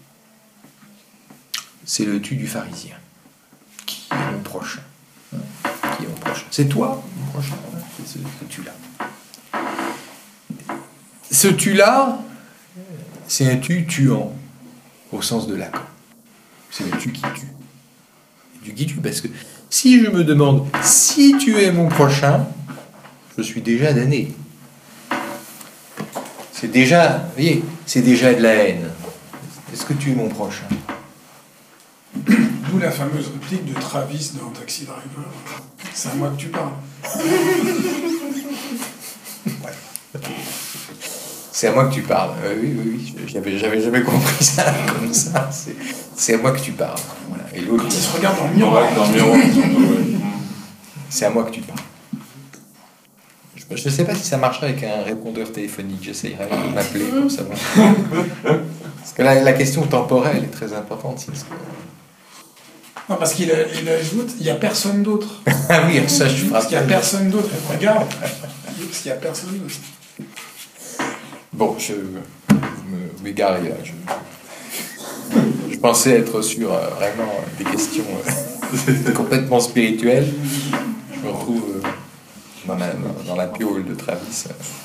C'est le tu du pharisien. Qui est mon prochain? Qui est mon prochain? C'est toi, mon prochain? C'est ce tu-là. Ce tu-là, c'est un tu tuant, au sens de Lacan. C'est le tu qui tue. Du qui tue, parce que si je me demande si tu es mon prochain, je suis déjà damné. C'est déjà, vous voyez, c'est déjà de la haine. Est-ce que tu es mon prochain? D'où la fameuse réplique de Travis dans Taxi Driver. C'est à moi que tu parles. C'est à moi que tu parles. Oui. J'avais jamais compris ça comme ça. C'est à moi que tu parles. Voilà. Et l'autre, quand il se regarde dans le miroir. C'est à moi que tu parles. Je ne sais pas si ça marcherait avec un répondeur téléphonique. J'essayerai de m'appeler pour savoir. Parce que la question temporelle est très importante. Non, parce qu'il ajoute, il n'y a personne d'autre. Ah oui, ça je Parce qu'il n'y a personne d'autre. Regarde. Parce qu'il n'y a personne d'autre. Bon, je m'égare là. Je pensais être sur vraiment des questions complètement spirituelles. Je me retrouve dans la piole de Travis.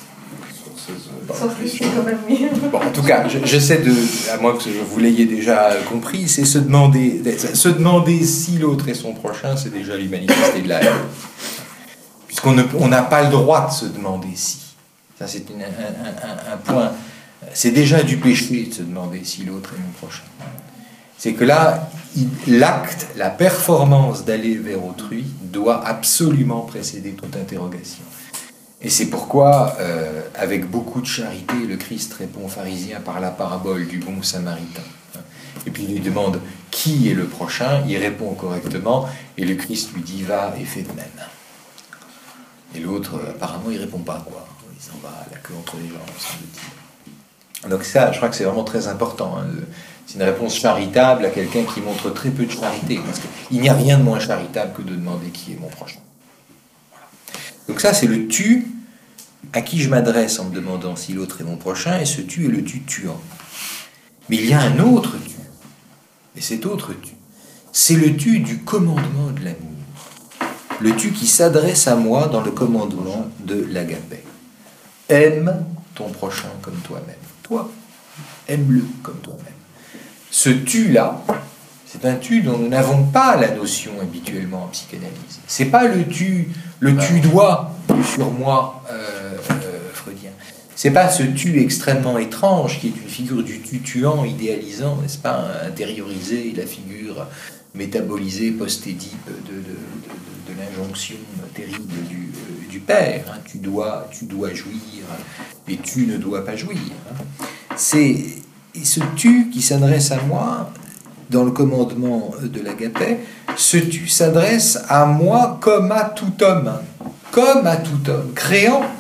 Bon, en tout cas, j'essaie de, à moins que vous l'ayez déjà compris, c'est se demander si l'autre est son prochain, c'est déjà lui manifester de la haine. Puisqu'on n'a pas le droit de se demander si. Ça, c'est un point. C'est déjà du péché de se demander si l'autre est mon prochain. C'est que là, l'acte, la performance d'aller vers autrui doit absolument précéder toute interrogation. Et c'est pourquoi, avec beaucoup de charité, le Christ répond aux pharisiens par la parabole du bon samaritain. Et puis il lui demande qui est le prochain, il répond correctement, et le Christ lui dit va et fais de même. Et l'autre, apparemment, il répond pas quoi. Il s'en va la queue entre les jambes, semble-t-il. Donc ça, je crois que c'est vraiment très important. Hein. C'est une réponse charitable à quelqu'un qui montre très peu de charité, parce qu'il n'y a rien de moins charitable que de demander qui est mon prochain. Voilà. Donc ça, c'est le tu à qui je m'adresse en me demandant si l'autre est mon prochain, et ce tu est le tu tuant. Mais il y a un autre tu, et cet autre tu, c'est le tu du commandement de l'amour. Le tu qui s'adresse à moi dans le commandement de l'agapé. Aime ton prochain comme toi-même. Toi, aime-le comme toi-même. Ce tu-là, c'est un tu dont nous n'avons pas la notion habituellement en psychanalyse. C'est pas le tu dois sur moi freudien. C'est pas ce tu extrêmement étrange qui est une figure du tu tuant idéalisant, n'est-ce pas, intériorisé, la figure métabolisée post-édipe de l'injonction terrible du père. Hein. Tu dois jouir et tu ne dois pas jouir. Hein. C'est ce tu qui s'adresse à moi dans le commandement de l'agapé, ce tu s'adresse à moi comme à tout homme, créant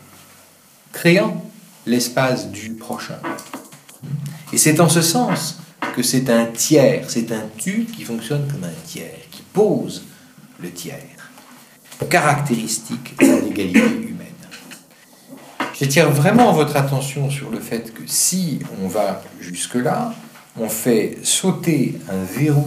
l'espace du prochain. Et c'est en ce sens que c'est un tiers, c'est un tu qui fonctionne comme un tiers, qui pose le tiers, caractéristique de l'égalité humaine. J'attire vraiment votre attention sur le fait que si on va jusque-là, on fait sauter un verrou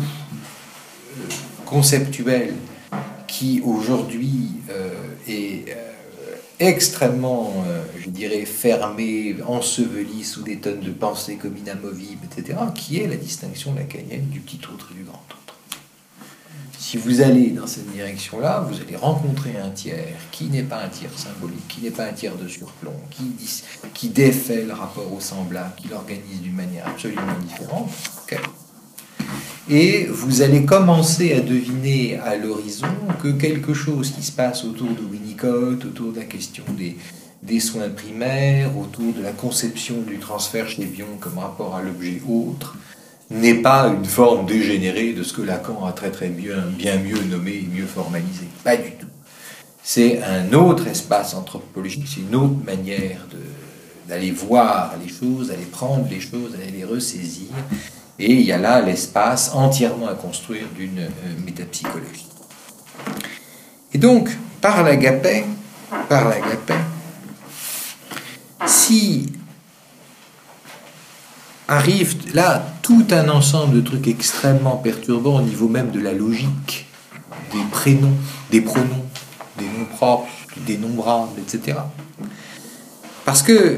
conceptuel qui aujourd'hui est extrêmement, je dirais, fermé, enseveli sous des tonnes de pensées comme inamovibles, etc., qui est la distinction lacanienne du petit autre et du grand autre. Si vous allez dans cette direction-là, vous allez rencontrer un tiers qui n'est pas un tiers symbolique, qui n'est pas un tiers de surplomb, qui défait le rapport au semblable, qui l'organise d'une manière absolument différente. Okay. Et vous allez commencer à deviner à l'horizon que quelque chose qui se passe autour de Winnicott, autour de la question des soins primaires, autour de la conception du transfert chez Bion comme rapport à l'objet autre, n'est pas une forme dégénérée de ce que Lacan a très bien mieux nommé et mieux formalisé. Pas du tout. C'est un autre espace anthropologique, c'est une autre manière d'aller voir les choses, d'aller prendre les choses, d'aller les ressaisir. Et il y a là l'espace entièrement à construire d'une métapsychologie. Et donc, par l'agapé, si arrive là tout un ensemble de trucs extrêmement perturbants au niveau même de la logique, des prénoms, des pronoms, des noms propres, des nombrables, etc. Parce que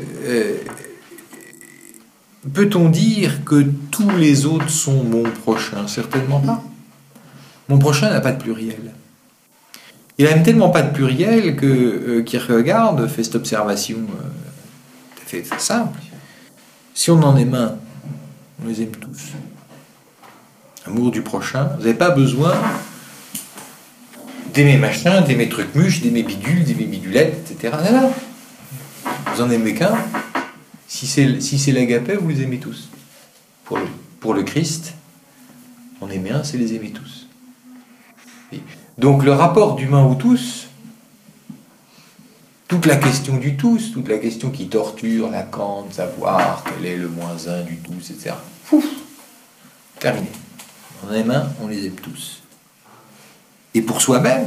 peut-on dire que tous les autres sont mon prochain? Certainement pas. Mon prochain n'a pas de pluriel. Il n'a même tellement pas de pluriel que Kierkegaard fait cette observation tout à fait simple. Si on en aime un, on les aime tous. Amour du prochain, vous n'avez pas besoin d'aimer machin, d'aimer truc-muche, d'aimer bidule, d'aimer bidulette, etc. Non. Vous en aimez qu'un. Si c'est l'agapé, vous les aimez tous. Pour le Christ, en aimer un, c'est les aimer tous. Et donc le rapport d'humain au tous, toute la question du tous, toute la question qui torture Lacan, de savoir quel est le moins un du tous, etc. Pouf, terminé. On aime un, on les aime tous. Et pour soi-même,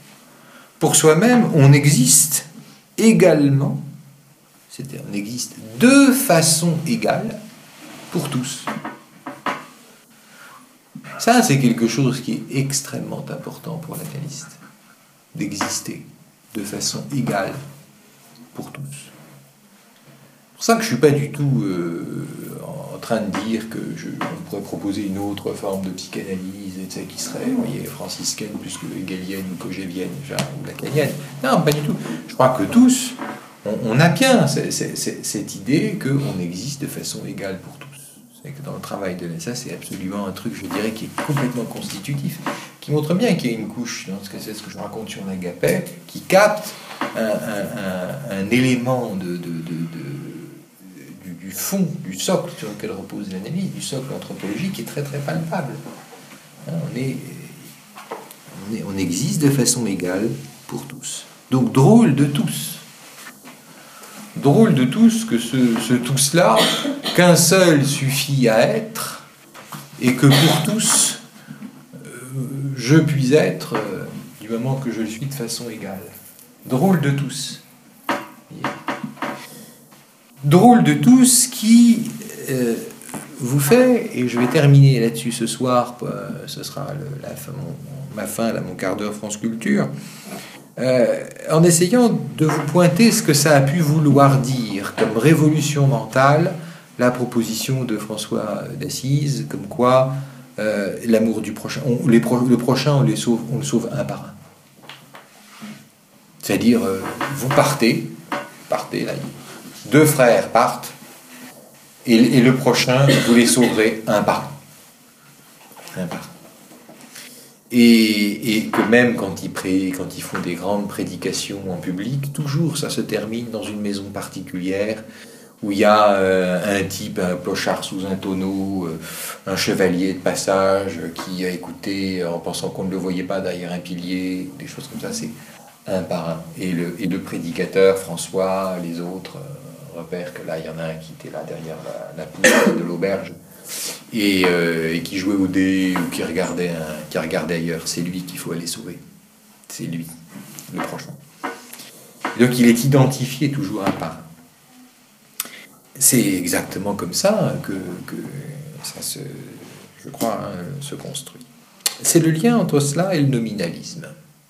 on existe également, c'est-à-dire on existe de façon égale pour tous. Ça, c'est quelque chose qui est extrêmement important pour l'analyste, d'exister de façon égale pour tous. C'est pour ça que je ne suis pas du tout en train de dire qu'on pourrait proposer une autre forme de psychanalyse, etc., qui serait, vous voyez, franciscaine plus que hegelienne ou cogévienne, ou lacanienne. Non, pas du tout. Je crois que tous, on a bien cette idée qu'on existe de façon égale pour tous. C'est que dans le travail de ça, c'est absolument un truc, je dirais, qui est complètement constitutif, qui montre bien qu'il y a une couche dans ce que je raconte sur l'agapé, qui capte un élément du fond, du socle sur lequel repose l'analyse, du socle anthropologique qui est très très palpable. Hein, on existe de façon égale pour tous. Donc drôle de tous. Drôle de tous que ce tous-là, qu'un seul suffit à être, et que pour tous, je puis être du moment que je le suis de façon égale. Drôle de tous. Drôle de tous qui vous fait, et je vais terminer là-dessus ce soir, ce sera ma fin, là, mon quart d'heure France Culture, en essayant de vous pointer ce que ça a pu vouloir dire comme révolution mentale, la proposition de François d'Assise, comme quoi l'amour du prochain, le prochain, on le sauve un par un. C'est-à-dire, vous partez là, deux frères partent, et le prochain, vous les sauverez un par un. Et que même quand ils font des grandes prédications en public, toujours ça se termine dans une maison particulière où il y a un type, un clochard sous un tonneau, un chevalier de passage qui a écouté en pensant qu'on ne le voyait pas derrière un pilier, des choses comme ça, c'est un par un. Et le prédicateur, François, les autres repèrent que là, il y en a un qui était là derrière la poutre de l'auberge, et qui jouait au dé ou qui regardait ailleurs. C'est lui qu'il faut aller sauver. C'est lui, le prochain. Donc il est identifié toujours un par un. C'est exactement comme ça que ça je crois, se construit. C'est le lien entre cela et le nominalisme.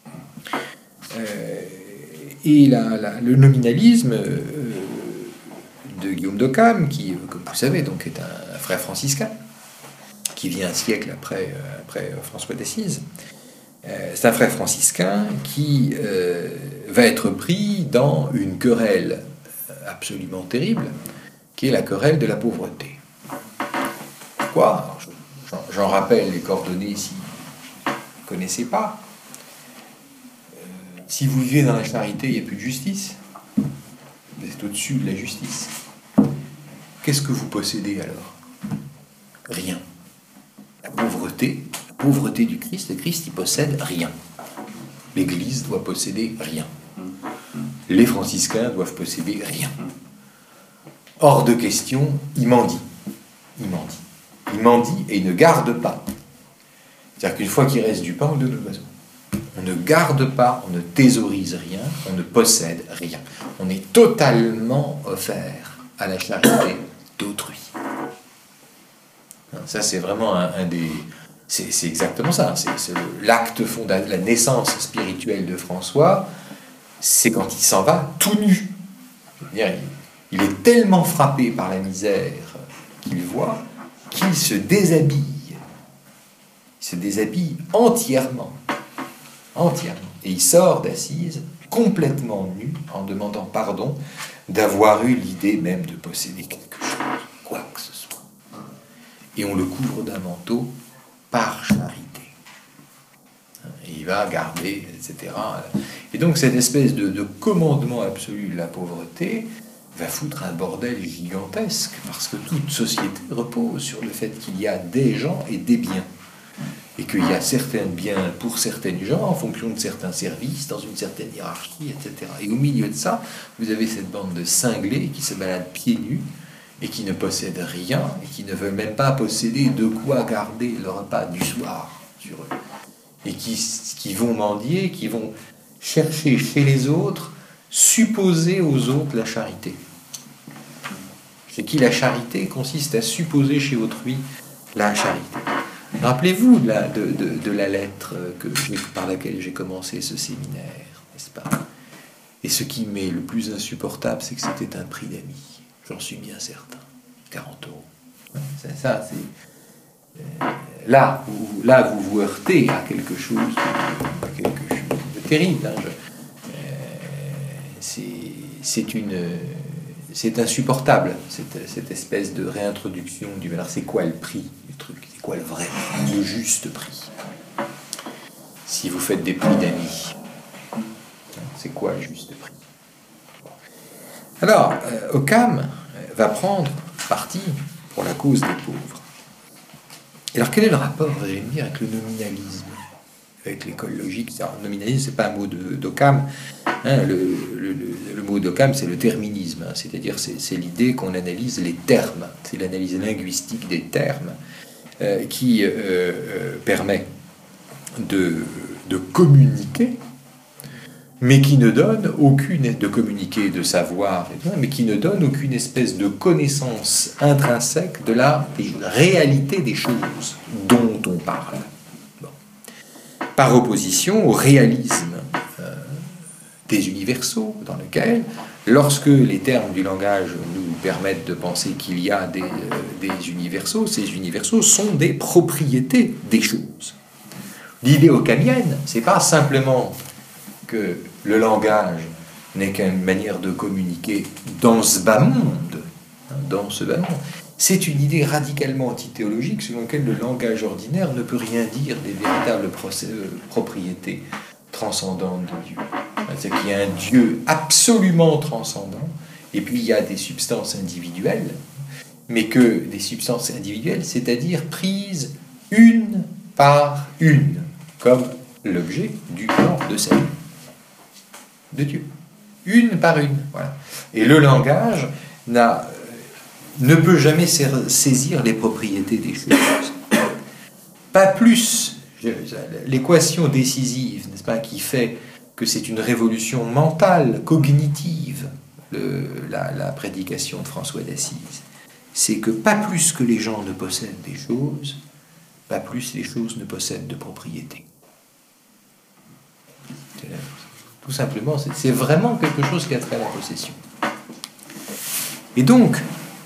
Et le nominalisme de Guillaume d'Occam, qui, comme vous savez, donc est un frère franciscain, qui vit un siècle après François d'Assise. C'est un frère franciscain qui va être pris dans une querelle absolument terrible, qui est la querelle de la pauvreté. Pourquoi ? J'en rappelle les coordonnées si vous ne connaissez pas. Si vous vivez dans la charité, il n'y a plus de justice. Vous êtes au-dessus de la justice. Qu'est-ce que vous possédez alors ? Rien. La pauvreté du Christ, le Christ, il possède rien. L'Église doit posséder rien. Les franciscains doivent posséder rien. Hors de question, il mendie. Il mendie et il ne garde pas. C'est-à-dire qu'une fois qu'il reste du pain, on le donne aux oiseaux. On ne garde pas, on ne thésaurise rien, on ne possède rien. On est totalement offert à la charité d'autrui. Ça, c'est vraiment un des... C'est exactement ça. C'est l'acte fondateur, la naissance spirituelle de François, c'est quand il s'en va tout nu. Je veux dire, il est tellement frappé par la misère qu'il voit qu'il se déshabille. Il se déshabille entièrement. Et il sort d'Assise complètement nu, en demandant pardon d'avoir eu l'idée même de posséder quelque chose, quoi que ce soit. Et on le couvre d'un manteau par charité. Et il va garder, etc. Et donc cette espèce de commandement absolu de la pauvreté va foutre un bordel gigantesque, parce que toute société repose sur le fait qu'il y a des gens et des biens. Et qu'il y a certains biens pour certaines gens en fonction de certains services, dans une certaine hiérarchie, etc. Et au milieu de ça, vous avez cette bande de cinglés qui se baladent pieds nus et qui ne possèdent rien et qui ne veulent même pas posséder de quoi garder le repas du soir sur eux. Et qui vont mendier, qui vont chercher chez les autres, supposer aux autres la charité. C'est qui la charité consiste à supposer chez autrui la charité. Rappelez-vous de la lettre par laquelle j'ai commencé ce séminaire, n'est-ce pas ? Et ce qui m'est le plus insupportable, c'est que c'était un prix d'amis. J'en suis bien certain. 40 €. Ça, c'est... Là, vous vous heurtez à quelque chose de terrible. C'est insupportable, cette espèce de réintroduction du valeur. C'est quoi le prix du truc ? C'est quoi le vrai, le juste prix ? Si vous faites des prix d'amis, C'est quoi le juste prix? Alors, Occam va prendre parti pour la cause des pauvres. Et alors, quel est le rapport, vous allez me dire, avec le nominalisme, avec l'école logique? Alors, le nominalisme, c'est pas un mot d'Occam. Hein, le mot d'Occam, c'est le terminisme, hein, c'est-à-dire c'est l'idée qu'on analyse les termes, c'est l'analyse linguistique des termes qui permet de communiquer, mais qui ne donne aucune, de communiquer, de savoir, mais qui ne donne aucune espèce de connaissance intrinsèque de la réalité des choses dont on parle. Bon. Par opposition au réalisme des universaux, dans lequel, lorsque les termes du langage nous permettent de penser qu'il y a des universaux, ces universaux sont des propriétés des choses. L'idée occamienne, c'est pas simplement que le langage n'est qu'une manière de communiquer dans ce bas monde, c'est une idée radicalement antithéologique selon laquelle le langage ordinaire ne peut rien dire des véritables propriétés transcendantes de Dieu. C'est-à-dire qu'il y a un Dieu absolument transcendant, et puis il y a des substances individuelles, mais que des substances individuelles, c'est-à-dire prises une par une, comme l'objet du plan de salut de Dieu. Une par une. Voilà. Et le langage ne peut jamais saisir les propriétés des choses. Pas plus. L'équation décisive, n'est-ce pas, qui fait que c'est une révolution mentale, cognitive, la prédication de François d'Assise, c'est que pas plus que les gens ne possèdent des choses, pas plus les choses ne possèdent de propriétés. Tout simplement, c'est vraiment quelque chose qui a trait à la possession. Et donc,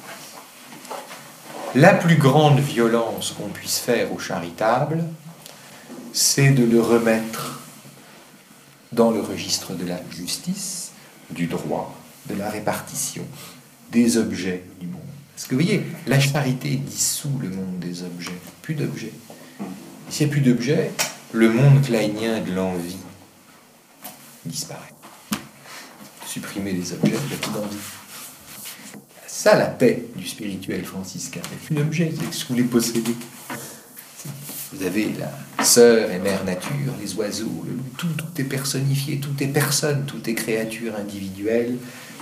la plus grande violence qu'on puisse faire au charitable, c'est de le remettre dans le registre de la justice, du droit, de la répartition, des objets du monde. Parce que vous voyez, la charité dissout le monde des objets. Plus d'objets. S'il n'y a plus d'objets, le monde kleinien de l'envie disparaît. Supprimer les objets, il n'y a plus d'envie. Ça, la paix du spirituel franciscain. Il n'y a plus d'objets, c'est ce que vous les possédez. Vous avez la sœur et mère nature, les oiseaux, le loup, tout est personnifié, tout est personne, tout est créature individuelle.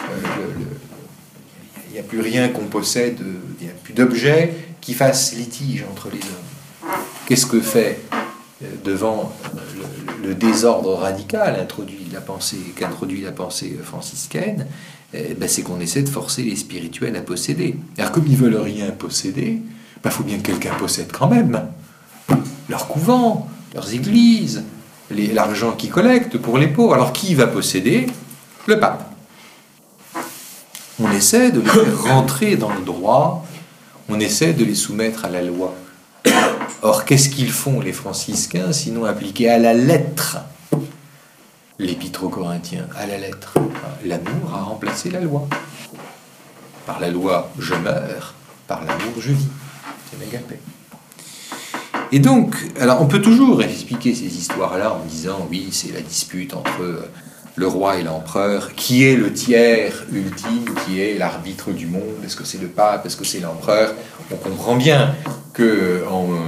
Il n'y a plus rien qu'on possède, il n'y a plus d'objets qui fassent litige entre les hommes. Qu'est-ce que fait devant le désordre radical qu'introduit la pensée franciscaine? C'est qu'on essaie de forcer les spirituels à posséder. Alors comme ils veulent rien posséder, faut bien que quelqu'un possède quand même. Leurs couvents, leurs églises, l'argent qu'ils collectent pour les pauvres. Alors qui va posséder? Le pape. On essaie de les faire rentrer dans le droit, on essaie de les soumettre à la loi. Or, qu'est-ce qu'ils font, les franciscains, sinon appliquer à la lettre l'épître aux Corinthiens, à la lettre? L'amour a remplacé la loi. Par la loi, je meurs, par l'amour, je vis. C'est l'agapé. Et donc, alors on peut toujours expliquer ces histoires-là en disant, oui, c'est la dispute entre le roi et l'empereur, qui est le tiers ultime, qui est l'arbitre du monde, est-ce que c'est le pape, est-ce que c'est l'empereur? On comprend bien que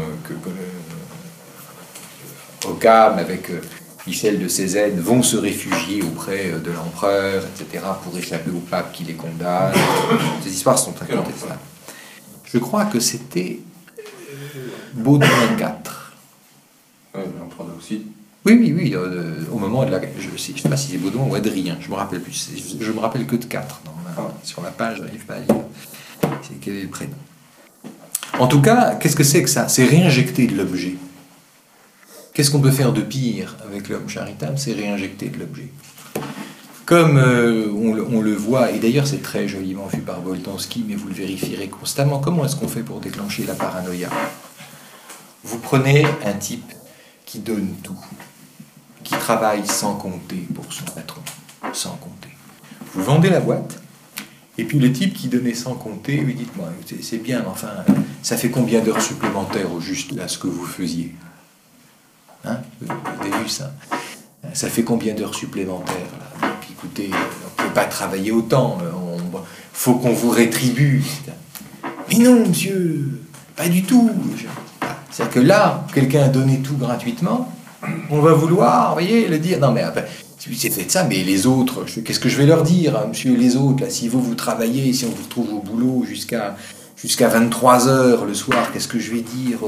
Occam avec Michel de Cézanne vont se réfugier auprès de l'empereur, etc., pour échapper au pape qui les condamne. Ces histoires sont incontestables. Je crois que c'était Baudouin IV. L'empereur aussi. Oui, au moment de la... Je ne sais pas si c'est Baudouin ou Adrien, je me rappelle plus. Je me rappelle que de 4. Sur la page, je n'arrive pas à lire. C'est quel est le prénom. En tout cas, qu'est-ce que c'est que ça? C'est réinjecter de l'objet. Qu'est-ce qu'on peut faire de pire avec l'homme charitable? C'est réinjecter de l'objet. Comme on le voit, et d'ailleurs c'est très joliment vu par Boltanski, mais vous le vérifierez constamment, comment est-ce qu'on fait pour déclencher la paranoïa? Vous prenez un type qui donne tout, qui travaille sans compter pour son patron, sans compter. Vous vendez la boîte, et puis le type qui donnait sans compter, lui dites, moi, c'est bien, mais enfin, ça fait combien d'heures supplémentaires au juste là, ce que vous faisiez? Hein? Vous avez vu ça? Ça fait combien d'heures supplémentaires là? écoutez, on ne peut pas travailler autant, faut qu'on vous rétribue. Mais non, monsieur, pas du tout. C'est-à-dire que là, quelqu'un a donné tout gratuitement, on va vouloir, vous voyez, le dire. Non, mais après, c'est fait ça, mais les autres, qu'est-ce que je vais leur dire, hein, monsieur, les autres, là, si vous travaillez, si on vous retrouve au boulot jusqu'à 23h le soir, qu'est-ce que je vais dire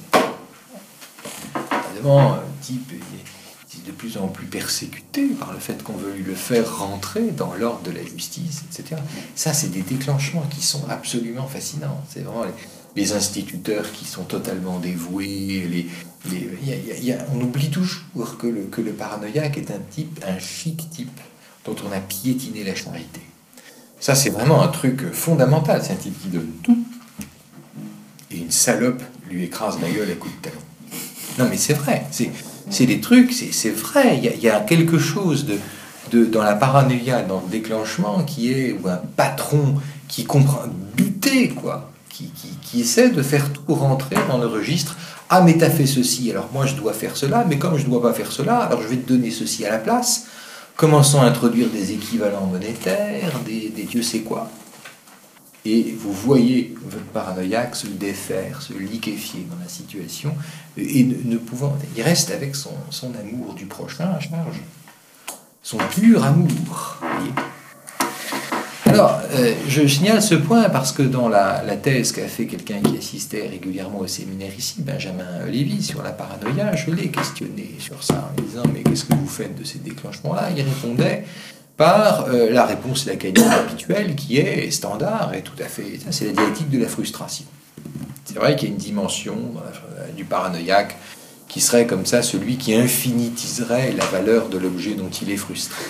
Évidemment, le type est de plus en plus persécuté par le fait qu'on veut le faire rentrer dans l'ordre de la justice, etc. Ça, c'est des déclenchements qui sont absolument fascinants. C'est vraiment les instituteurs qui sont totalement dévoués. On oublie toujours que le paranoïaque est un chic type dont on a piétiné la charité. Ça, c'est vraiment un truc fondamental. C'est un type qui donne tout et une salope lui écrase la gueule à coups de talon. Non, mais c'est vrai. C'est des trucs, c'est vrai. Il y a quelque chose dans la paranoïa, dans le déclenchement, ou un patron qui comprend, buté, quoi. Qui essaie de faire tout rentrer dans le registre. Ah, mais t'as fait ceci, alors moi je dois faire cela, mais comme je ne dois pas faire cela, alors je vais te donner ceci à la place. Commençons à introduire des équivalents monétaires, des Dieu sait quoi. Et vous voyez votre paranoïaque se défaire, se liquéfier dans la situation, et ne pouvant. Il reste avec son amour du prochain à charge, son pur amour. Voyez. Alors, je signale ce point parce que dans la thèse qu'a fait quelqu'un qui assistait régulièrement au séminaire ici, Benjamin Lévy, sur la paranoïa, je l'ai questionné sur ça, en disant « Mais qu'est-ce que vous faites de ces déclenchements-là » Il répondait par la réponse lacanienne habituelle qui est standard et tout à fait... Ça, c'est la dialectique de la frustration. C'est vrai qu'il y a une dimension du paranoïaque qui serait comme ça celui qui infinitiserait la valeur de l'objet dont il est frustré.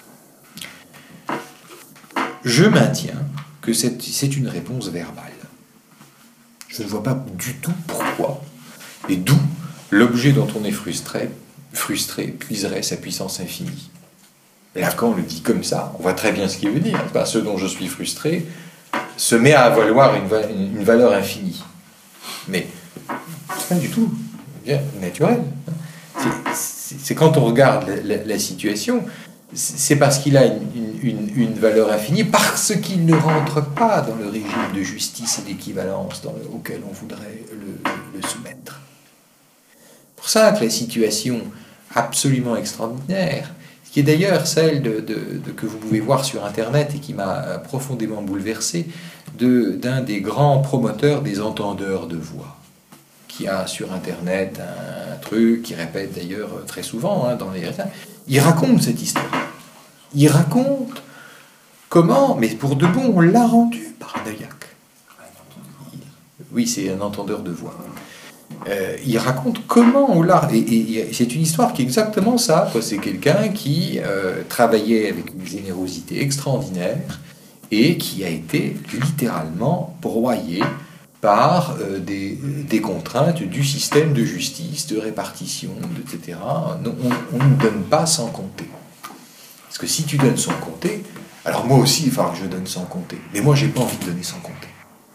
Je maintiens que c'est une réponse verbale. Je ne vois pas du tout pourquoi et d'où l'objet dont on est frustré puiserait sa puissance infinie. Lacan le dit comme ça, on voit très bien ce qu'il veut dire. Ce dont je suis frustré se met à valoir une valeur infinie. Mais pas du tout naturel. C'est quand on regarde la situation, c'est parce qu'il a une valeur infinie, parce qu'il ne rentre pas dans le régime de justice et d'équivalence auquel on voudrait le soumettre. C'est pour ça que la situation absolument extraordinaire, qui est d'ailleurs celle que vous pouvez voir sur Internet et qui m'a profondément bouleversé, d'un des grands promoteurs des entendeurs de voix, qui a sur Internet un truc qu'il répète d'ailleurs très souvent dans les... Il raconte cette histoire. Il raconte comment, mais pour de bon, on l'a rendu paranoïaque. Oui, c'est un entendeur de voix. Il raconte comment on l'a... Et c'est une histoire qui est exactement ça. C'est quelqu'un qui travaillait avec une générosité extraordinaire et qui a été littéralement broyé par des contraintes du système de justice, de répartition, etc. On ne donne pas sans compter. Parce que si tu donnes sans compter, alors moi aussi il va falloir que je donne sans compter. Mais moi j'ai pas envie de donner sans compter.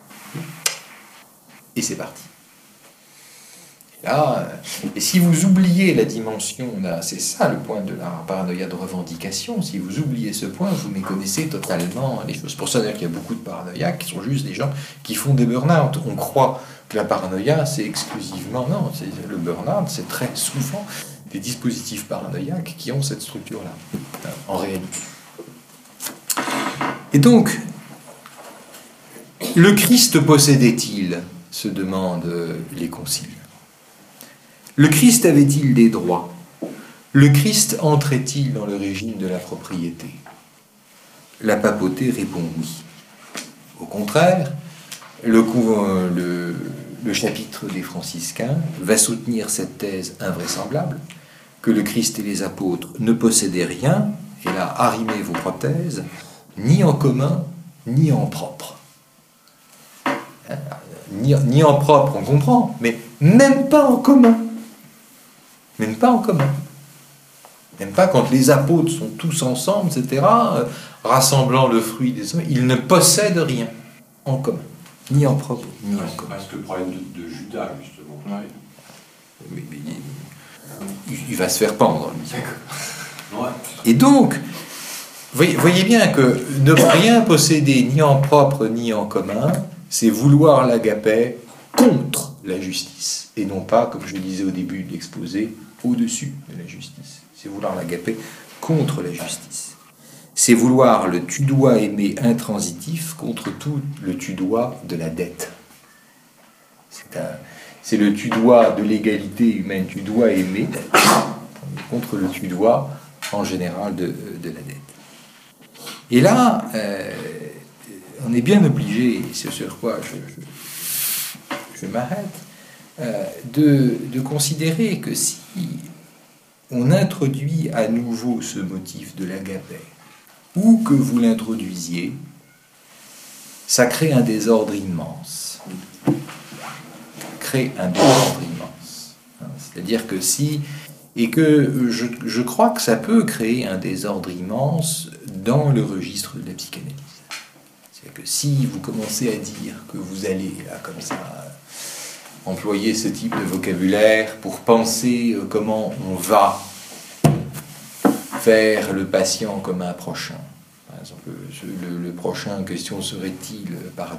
Et c'est parti. Là, et si vous oubliez la dimension, c'est ça le point de la paranoïa de revendication, si vous oubliez ce point, vous méconnaissez totalement les choses. C'est pour ça d'ailleurs qu'il y a beaucoup de paranoïaques qui sont juste des gens qui font des burn-out. On croit que la paranoïa, c'est exclusivement... Non, le burn-out, c'est très souvent des dispositifs paranoïaques qui ont cette structure-là, en réalité. Et donc, le Christ possédait-il, se demandent les conciles. Le Christ avait-il des droits? Le Christ entrait-il dans le régime de la propriété? La papauté répond oui. Au contraire, le chapitre des franciscains va soutenir cette thèse invraisemblable, que le Christ et les apôtres ne possédaient rien, et là, arrimez vos prothèses, ni en commun, ni en propre. Ni en propre, on comprend, mais même pas en commun. Même pas en commun. Même pas quand les apôtres sont tous ensemble, etc., rassemblant le fruit des hommes, ils ne possèdent rien en commun. Ni en propre, ni en commun. C'est le problème de Judas, justement. Oui. Mais il va se faire pendre, lui. Et donc, Voyez bien que ne rien posséder ni en propre ni en commun, c'est vouloir l'agapé contre la justice, et non pas, comme je le disais au début de l'exposé, au-dessus de la justice. C'est vouloir l'agapé contre la justice. C'est vouloir le tu dois aimer intransitif contre tout le tu dois de la dette. C'est le tu dois de l'égalité humaine, tu dois aimer, contre le tu dois en général de la dette. Et là, on est bien obligé, et c'est sur quoi je m'arrête, de considérer que si on introduit à nouveau ce motif de l'agapé, où que vous l'introduisiez, ça crée un désordre immense. C'est-à-dire que si... Et que je crois que ça peut créer un désordre immense dans le registre de la psychanalyse. C'est-à-dire que si vous commencez à dire que vous allez, là, comme ça, employer ce type de vocabulaire pour penser comment on va faire le patient comme un prochain. Par exemple, le prochain en question serait-il paranoïaque ?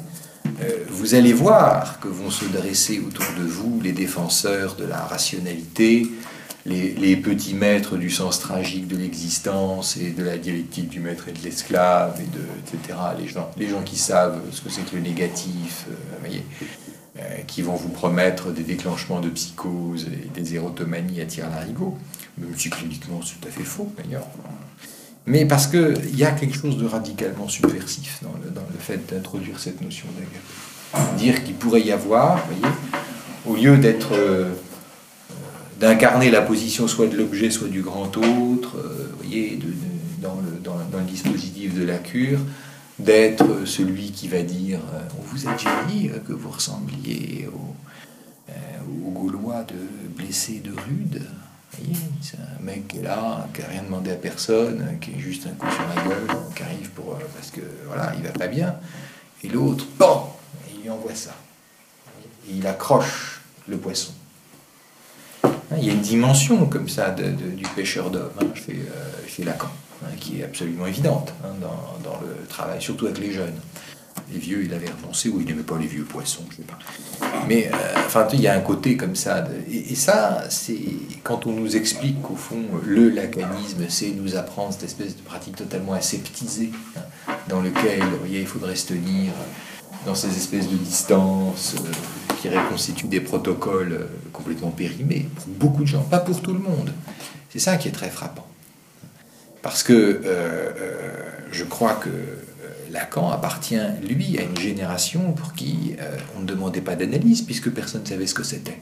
Vous allez voir que vont se dresser autour de vous les défenseurs de la rationalité, les petits maîtres du sens tragique de l'existence et de la dialectique du maître et de l'esclave, etc. Les gens qui savent ce que c'est que le négatif, voyez, qui vont vous promettre des déclenchements de psychose et des érotomanies à tire-larigot. Même si cliniquement c'est tout à fait faux d'ailleurs. Mais parce qu'il y a quelque chose de radicalement subversif dans le fait d'introduire cette notion d'agapé. Dire qu'il pourrait y avoir, voyez, au lieu d'être... d'incarner la position soit de l'objet, soit du grand autre, voyez, dans le dispositif de la cure, d'être celui qui va dire on vous a déjà dit que vous ressembliez aux Gaulois de blessés de rude. Voyez, c'est un mec qui est là, qui n'a rien demandé à personne, qui est juste un coup sur la gueule, qui arrive parce que voilà, il va pas bien. Et l'autre, bon, il lui envoie ça. Et il accroche le poisson. Il y a une dimension comme ça du pêcheur d'hommes chez Lacan, qui est absolument évidente dans le travail, surtout avec les jeunes. Les vieux, il avait renoncé, ou il n'aimait pas les vieux poissons, je ne sais pas. Mais il y a un côté comme ça. Et ça, c'est quand on nous explique qu'au fond, le lacanisme, c'est nous apprendre cette espèce de pratique totalement aseptisée, dans lequel, vous voyez, il faudrait se tenir dans ces espèces de distances qui reconstituent des protocoles complètement périmés pour beaucoup de gens, pas pour tout le monde. C'est ça qui est très frappant. Parce que je crois que Lacan appartient, lui, à une génération pour qui on ne demandait pas d'analyse, puisque personne ne savait ce que c'était.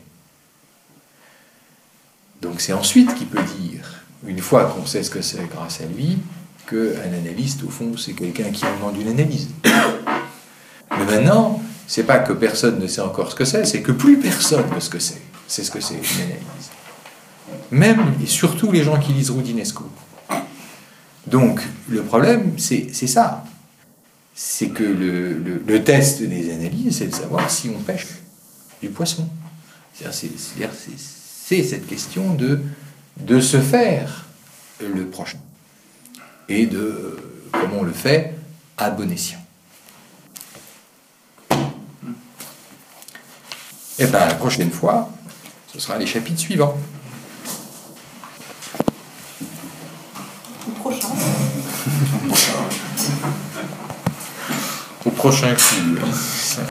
Donc c'est ensuite qu'il peut dire, une fois qu'on sait ce que c'est grâce à lui, qu'un analyste, au fond, c'est quelqu'un qui en demande une analyse. Mais maintenant, c'est pas que personne ne sait encore ce que c'est que plus personne ne sait ce que c'est. C'est ce que c'est une analyse. Même et surtout les gens qui lisent Roudinesco. Donc, le problème, c'est ça. C'est que le test des analyses, c'est de savoir si on pêche du poisson. C'est cette question de se faire le prochain. Et de comment on le fait à bon escient. Et bien, la prochaine fois, ce sera les chapitres suivants. Au prochain. Au prochain coup.